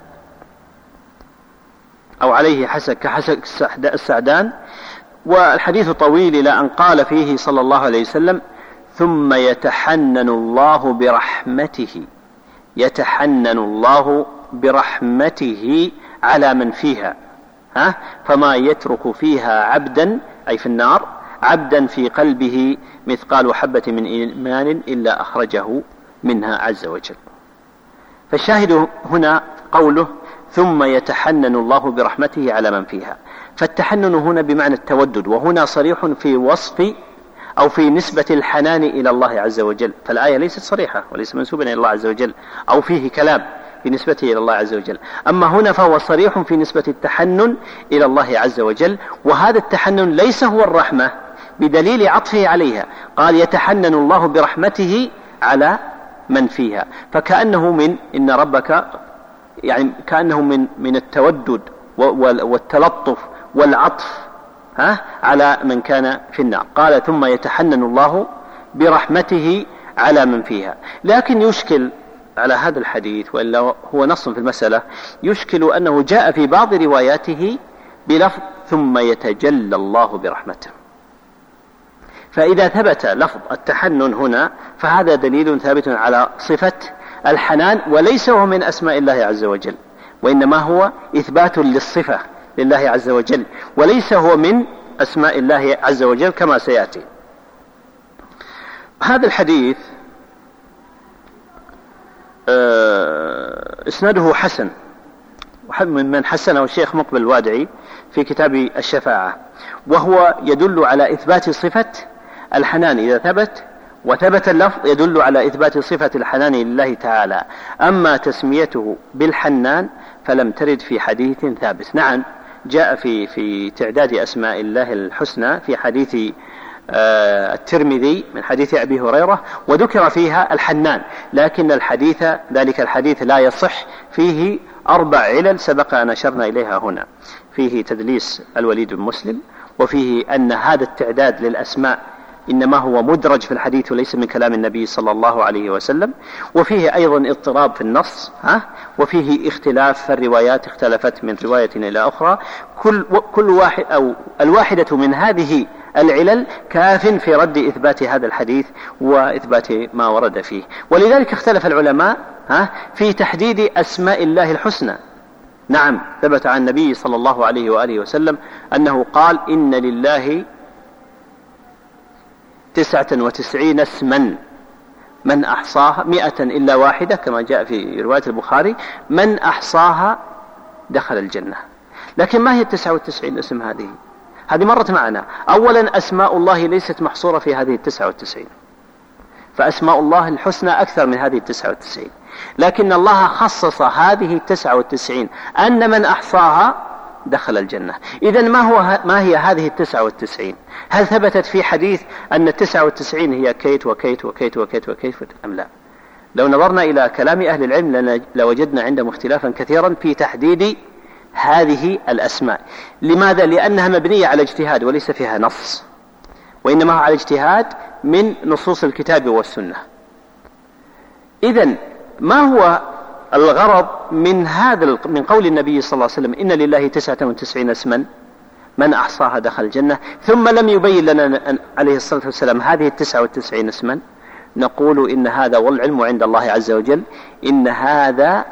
أو عليه حسك كحسك السعدان. والحديث طويل إلى أن قال فيه صلى الله عليه وسلم ثم يتحنن الله برحمته، يتحنن الله برحمته على من فيها، فما يترك فيها عبدا، أي في النار، عبدا في قلبه مثقال حبة من إيمان إلا أخرجه منها عز وجل. فالشاهد هنا قوله ثم يتحنن الله برحمته على من فيها، فالتحنن هنا بمعنى التودد، وهنا صريح في وصف أو في نسبة الحنان إلى الله عز وجل، فالآية ليست صريحة وليس منسوبا إلى الله عز وجل أو فيه كلام في نسبته إلى الله عز وجل. أما هنا فهو صريح في نسبة التحنن إلى الله عز وجل، وهذا التحنن ليس هو الرحمة بدليل عطفه عليها، قال يتحنن الله برحمته على من فيها، فكأنه من إن ربك، يعني كأنه من التودد والتلطف والعطف على من كان في النار. قال ثم يتحنن الله برحمته على من فيها. لكن يشكل على هذا الحديث، وإلا هو نص في المسألة، يشكل أنه جاء في بعض رواياته بلفظ ثم يتجلى الله برحمته. فإذا ثبت لفظ التحنن هنا فهذا دليل ثابت على صفة الحنان، وليس هو من أسماء الله عز وجل، وإنما هو إثبات للصفة لله عز وجل، وليس هو من أسماء الله عز وجل كما سيأتي. هذا الحديث إسناده حسن، من حسنه الشيخ مقبل الوادعي في كتاب الشفاعة، وهو يدل على إثبات صفة الحنان إذا ثبت، وثبت اللفظ يدل على إثبات صفة الحنان لله تعالى. أما تسميته بالحنان فلم ترد في حديث ثابت. نعم جاء في تعداد أسماء الله الحسنى في حديث الترمذي من حديث أبي هريرة وذكر فيها الحنان، لكن ذلك الحديث لا يصح، فيه 4 علل سبق أن أشرنا إليها هنا. فيه تدليس الوليد بن مسلم، وفيه أن هذا التعداد للأسماء إنما هو مدرج في الحديث وليس من كلام النبي صلى الله عليه وسلم، وفيه أيضا اضطراب في النص، وفيه اختلاف، الروايات اختلفت من رواية إلى أخرى. كل واحد أو الواحدة من هذه العلل كاف في رد إثبات هذا الحديث وإثبات ما ورد فيه. ولذلك اختلف العلماء في تحديد أسماء الله الحسنى. نعم ثبت عن النبي صلى الله عليه وآله وسلم أنه قال إن لله 99 اسما من أحصاها 100 إلا واحدة، كما جاء في رواية البخاري، من أحصاها دخل الجنة. لكن ما هي 99 اسم هذه مرت معنا. أولا أسماء الله ليست محصورة في هذه 99، فأسماء الله الحسنى أكثر من هذه 99، لكن الله خصص هذه 99 أن من أحصاها دخل الجنة. إذن ما هي هذه 99؟ هل ثبتت في حديث أن 99 هي كيت وكيت وكيت وكيت وكيت أم لا؟ لو نظرنا إلى كلام أهل العلم لوجدنا عندهم اختلافا كثيرا في تحديد هذه الأسماء. لماذا؟ لأنها مبنية على اجتهاد وليس فيها نص، وإنما على اجتهاد من نصوص الكتاب والسنة. إذن ما هو الغرض من قول النبي صلى الله عليه وسلم إن لله 99 اسما من أحصاها دخل الجنة، ثم لم يبين لنا عليه الصلاة والسلام هذه 99 اسما؟ نقول إن هذا والعلم عند الله عز وجل، إن هذا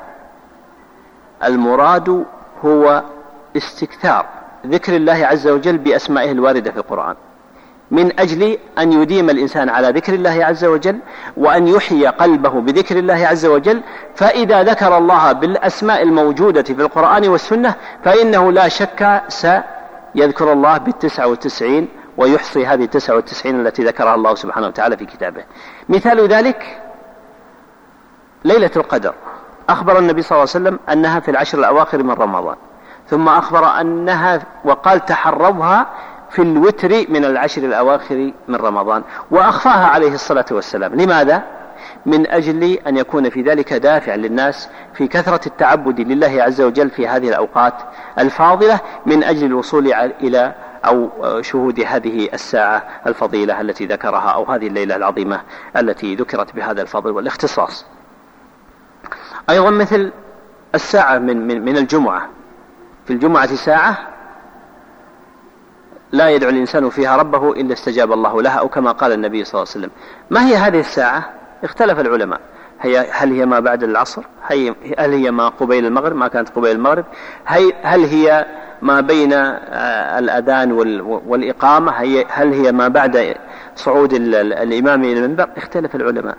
المراد هو استكثار ذكر الله عز وجل بأسمائه الواردة في القرآن، من أجل أن يديم الإنسان على ذكر الله عز وجل، وأن يحيي قلبه بذكر الله عز وجل. فإذا ذكر الله بالأسماء الموجودة في القرآن والسنة فإنه لا شك سيذكر الله 99 ويحصي هذه 99 التي ذكرها الله سبحانه وتعالى في كتابه. مثال ذلك ليلة القدر، أخبر النبي صلى الله عليه وسلم أنها في 10 الأواخر من رمضان، ثم أخبر أنها وقال تحروها في الوتر من 10 الأواخر من رمضان، وأخفاها عليه الصلاة والسلام. لماذا؟ من أجل أن يكون في ذلك دافع للناس في كثرة التعبد لله عز وجل في هذه الأوقات الفاضلة، من أجل الوصول إلى أو شهود هذه الساعة الفضيلة التي ذكرها، أو هذه الليلة العظيمة التي ذكرت بهذا الفضل والاختصاص. أيضا مثل الساعة من الجمعة، في الجمعة ساعة لا يدعو الإنسان فيها ربه إلا استجاب الله لها، أو كما قال النبي صلى الله عليه وسلم. ما هي هذه الساعة؟ اختلف العلماء، هل هي ما بعد العصر؟ هل هي ما قبيل المغرب، ما كانت قبيل المغرب؟ هل هي ما بين الأذان والإقامة؟ هل هي ما بعد صعود الإمام إلى المنبر؟ اختلف العلماء،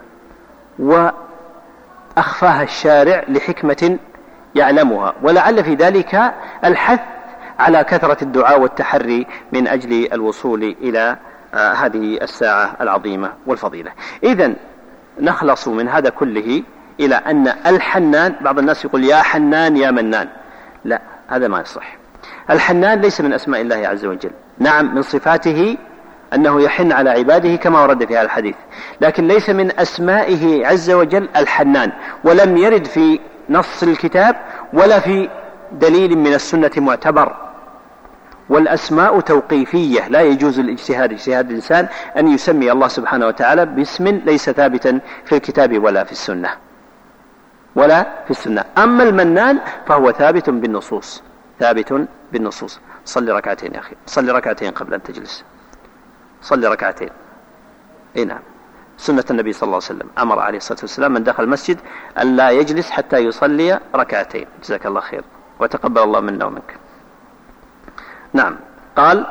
وأخفاها الشارع لحكمة يعلمها، ولعل في ذلك الحث على كثرة الدعاء والتحري من أجل الوصول إلى هذه الساعة العظيمة والفضيلة. إذن نخلص من هذا كله إلى أن الحنان، بعض الناس يقول يا حنان يا منان، لا، هذا ما يصح. الحنان ليس من أسماء الله عز وجل، نعم من صفاته أنه يحن على عباده كما ورد في هذا الحديث، لكن ليس من أسمائه عز وجل الحنان، ولم يرد في نص الكتاب ولا في دليل من السنة معتبر. والأسماء توقيفية، لا يجوز اجتهاد الإنسان أن يسمي الله سبحانه وتعالى باسم ليس ثابتا في الكتاب ولا في السنة. أما المنان فهو ثابت بالنصوص. صلي ركعتين يا أخي، صلي ركعتين قبل أن تجلس، صلي ركعتين. نعم، سنة النبي صلى الله عليه وسلم أمر عليه الصلاة والسلام من دخل المسجد أن لا يجلس حتى يصلي ركعتين. جزاك الله خير وتقبل الله منا ومنك. نعم، قال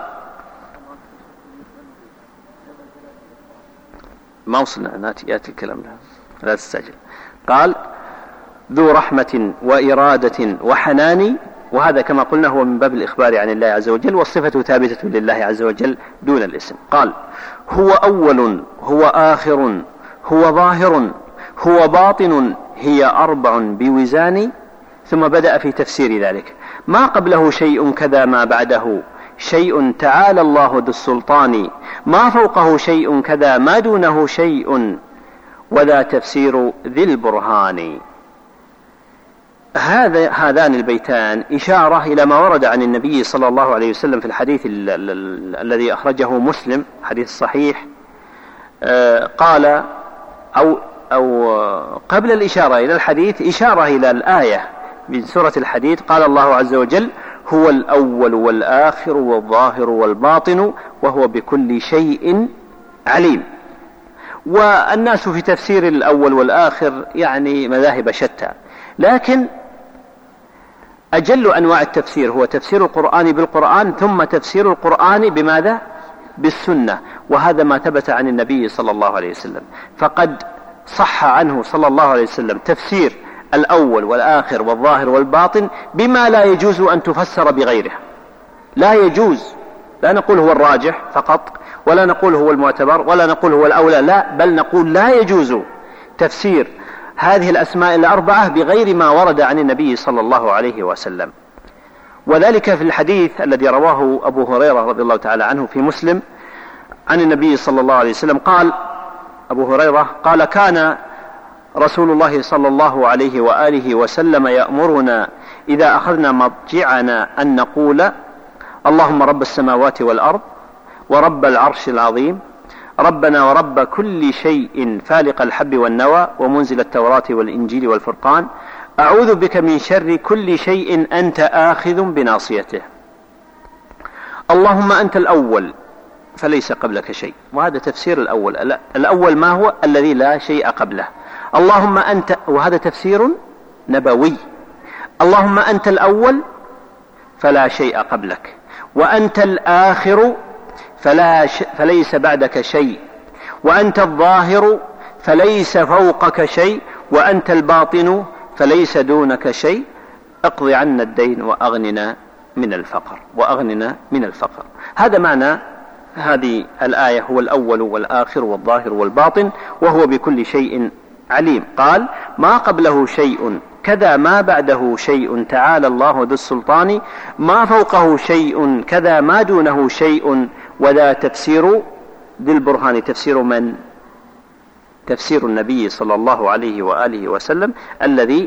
ما وصلنا، يأتي الكلام لا تستعجل. قال ذو رحمة وإرادة وحنان وهذا كما قلنا هو من باب الإخبار عن الله عز وجل، والصفة ثابتة لله عز وجل دون الاسم. قال: هو أول، هو آخر، هو ظاهر، هو باطن، هي 4 بوزان. ثم بدأ في تفسير ذلك: ما قبله شيء كذا ما بعده شيء، تعالى الله ذو السلطان، ما فوقه شيء كذا ما دونه شيء، وذا تفسير ذي البرهان. هذان البيتان إشارة إلى ما ورد عن النبي صلى الله عليه وسلم في الحديث الذي أخرجه مسلم، حديث صحيح. قال أو قبل الإشارة إلى الحديث إشارة إلى الآية من سورة الحديد. قال الله عز وجل: هو الأول والآخر والظاهر والباطن وهو بكل شيء عليم. والناس في تفسير الأول والآخر يعني مذاهب شتى، لكن أجل أنواع التفسير هو تفسير القرآن بالقرآن، ثم تفسير القرآن بماذا؟ بالسنة. وهذا ما ثبت عن النبي صلى الله عليه وسلم، فقد صح عنه صلى الله عليه وسلم تفسير الأول والآخر والظاهر والباطن بما لا يجوز أن تفسر بغيره. لا يجوز، لا نقول هو الراجح فقط، ولا نقول هو المعتبر، ولا نقول هو الأولى، لا، بل نقول لا يجوز تفسير هذه الأسماء الأربعة بغير ما ورد عن النبي صلى الله عليه وسلم. وذلك في الحديث الذي رواه أبو هريرة رضي الله تعالى عنه في مسلم عن النبي صلى الله عليه وسلم قال: أبو هريرة قال: كان رسول الله صلى الله عليه وآله وسلم يأمرنا إذا أخذنا مضجعنا أن نقول: اللهم رب السماوات والأرض ورب العرش العظيم، ربنا ورب كل شيء، فالق الحب والنوى ومنزل التوراة والإنجيل والفرقان، أعوذ بك من شر كل شيء أنت آخذ بناصيته، اللهم أنت الأول فليس قبلك شيء. وهذا تفسير الأول. الأول ما هو؟ الذي لا شيء قبله. اللهم أنت، وهذا تفسير نبوي، اللهم أنت الأول فلا شيء قبلك، وأنت الآخر فليس بعدك شيء، وأنت الظاهر فليس فوقك شيء، وأنت الباطن فليس دونك شيء، اقض عنا الدين وأغننا من الفقر. هذا معنى هذه الآية: هو الأول والآخر والظاهر والباطن وهو بكل شيء عليم. قال: ما قبله شيء كذا ما بعده شيء، تعالى الله ذو السلطان، ما فوقه شيء كذا ما دونه شيء، وذا تفسير ذي البرهان. تفسير من؟ تفسير النبي صلى الله عليه وآله وسلم، الذي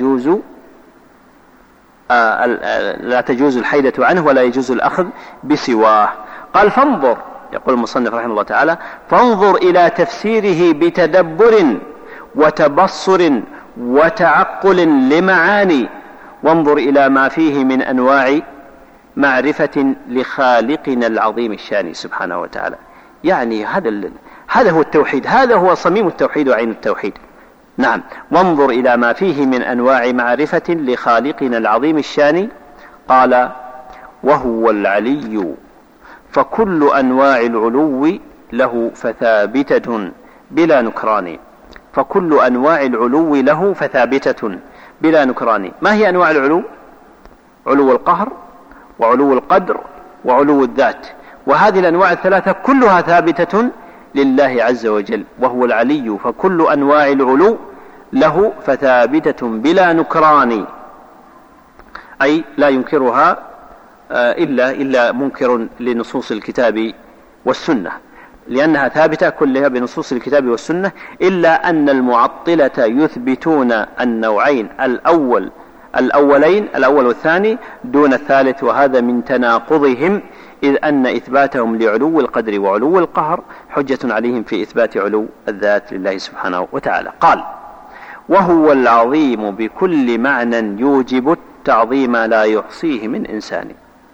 لا تجوز الحيدة عنه ولا يجوز الأخذ بسواه. قال: فانظر، يقول المصنف رحمه الله تعالى: فانظر إلى تفسيره بتدبر وتبصر وتعقل لمعاني، وانظر إلى ما فيه من أنواع معرفة لخالقنا العظيم الشان سبحانه وتعالى. يعني هذا هو التوحيد، هذا هو صميم التوحيد وعين التوحيد. نعم، وانظر إلى ما فيه من أنواع معرفة لخالقنا العظيم الشان. قال: وهو العلي، فكل أنواع العلو له فثابتة بلا نكران. فكل أنواع العلو له فثابتة بلا نكران. ما هي أنواع العلو؟ علو القهر، وعلو القدر، وعلو الذات. وهذه الأنواع الثلاثة كلها ثابتة لله عز وجل. وهو العلي، فكل أنواع العلو له فثابتة بلا نكران، أي لا ينكرها إلا منكر لنصوص الكتاب والسنة، لأنها ثابتة كلها بنصوص الكتاب والسنة، إلا أن المعطلة يثبتون النوعين الأول والثاني دون الثالث، وهذا من تناقضهم، إذ أن إثباتهم لعلو القدر وعلو القهر حجة عليهم في إثبات علو الذات لله سبحانه وتعالى. قال: وهو العظيم بكل معنى يوجب التعظيم لا يحصيه من إنسان.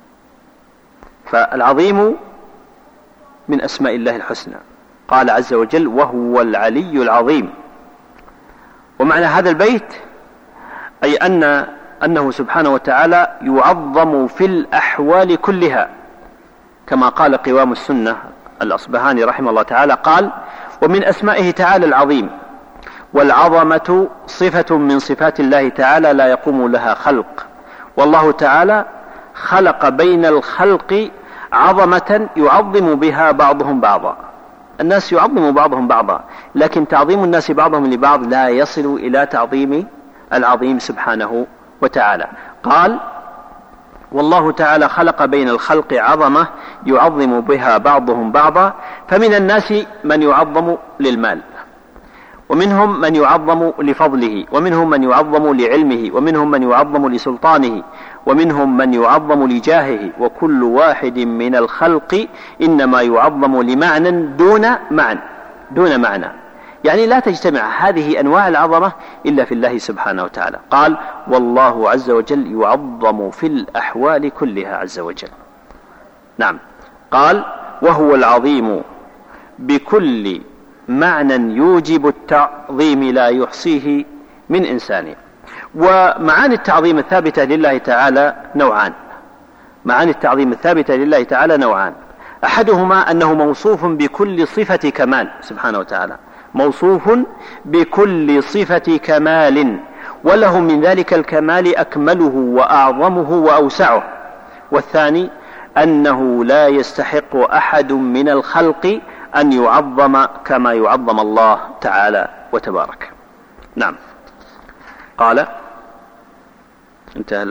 فالعظيم من أسماء الله الحسنى. قال عز وجل: وهو العلي العظيم. ومعنى هذا البيت أي أنه سبحانه وتعالى يعظم في الأحوال كلها، كما قال قوام السنة الأصبهاني رحمه الله تعالى، قال: ومن أسمائه تعالى العظيم، والعظمة صفة من صفات الله تعالى لا يقوم لها خلق، والله تعالى خلق بين الخلق عظمة يعظم بها بعضهم بعضا. الناس يعظم بعضهم بعضا، لكن تعظيم الناس بعضهم لبعض لا يصل إلى تعظيم العظيم سبحانه وتعالى. قال: والله تعالى خلق بين الخلق عظمة يعظم بها بعضهم بعضا، فمن الناس من يعظم للمال، ومنهم من يعظم لفضله، ومنهم من يعظم لعلمه، ومنهم من يعظم لسلطانه، ومنهم من يعظم لجاهه، وكل واحد من الخلق إنما يعظم لمعنى دون معنى، يعني لا تجتمع هذه أنواع العظمة إلا في الله سبحانه وتعالى. قال: والله عز وجل يعظم في الأحوال كلها عز وجل. نعم. قال: وهو العظيم بكل معنى يوجب التعظيم لا يحصيه من إنسان. ومعاني التعظيم الثابتة لله تعالى نوعان. معاني التعظيم الثابتة لله تعالى نوعان: أحدهما أنه موصوف بكل صفة كمال سبحانه وتعالى، موصوف بكل صفة كمال، وله من ذلك الكمال أكمله وأعظمه وأوسعه. والثاني أنه لا يستحق أحد من الخلق أن يعظم كما يعظم الله تعالى وتبارك. نعم. قال: انتهى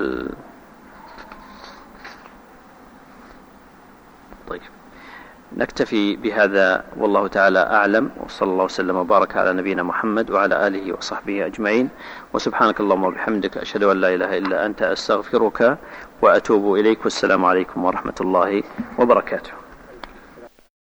طيب، نكتفي بهذا والله تعالى أعلم، وصلى الله وسلم وبارك على نبينا محمد وعلى آله وصحبه أجمعين. وسبحانك اللهم وبحمدك، أشهد أن لا إله إلا أنت، أستغفرك وأتوب إليك، والسلام عليكم ورحمة الله وبركاته.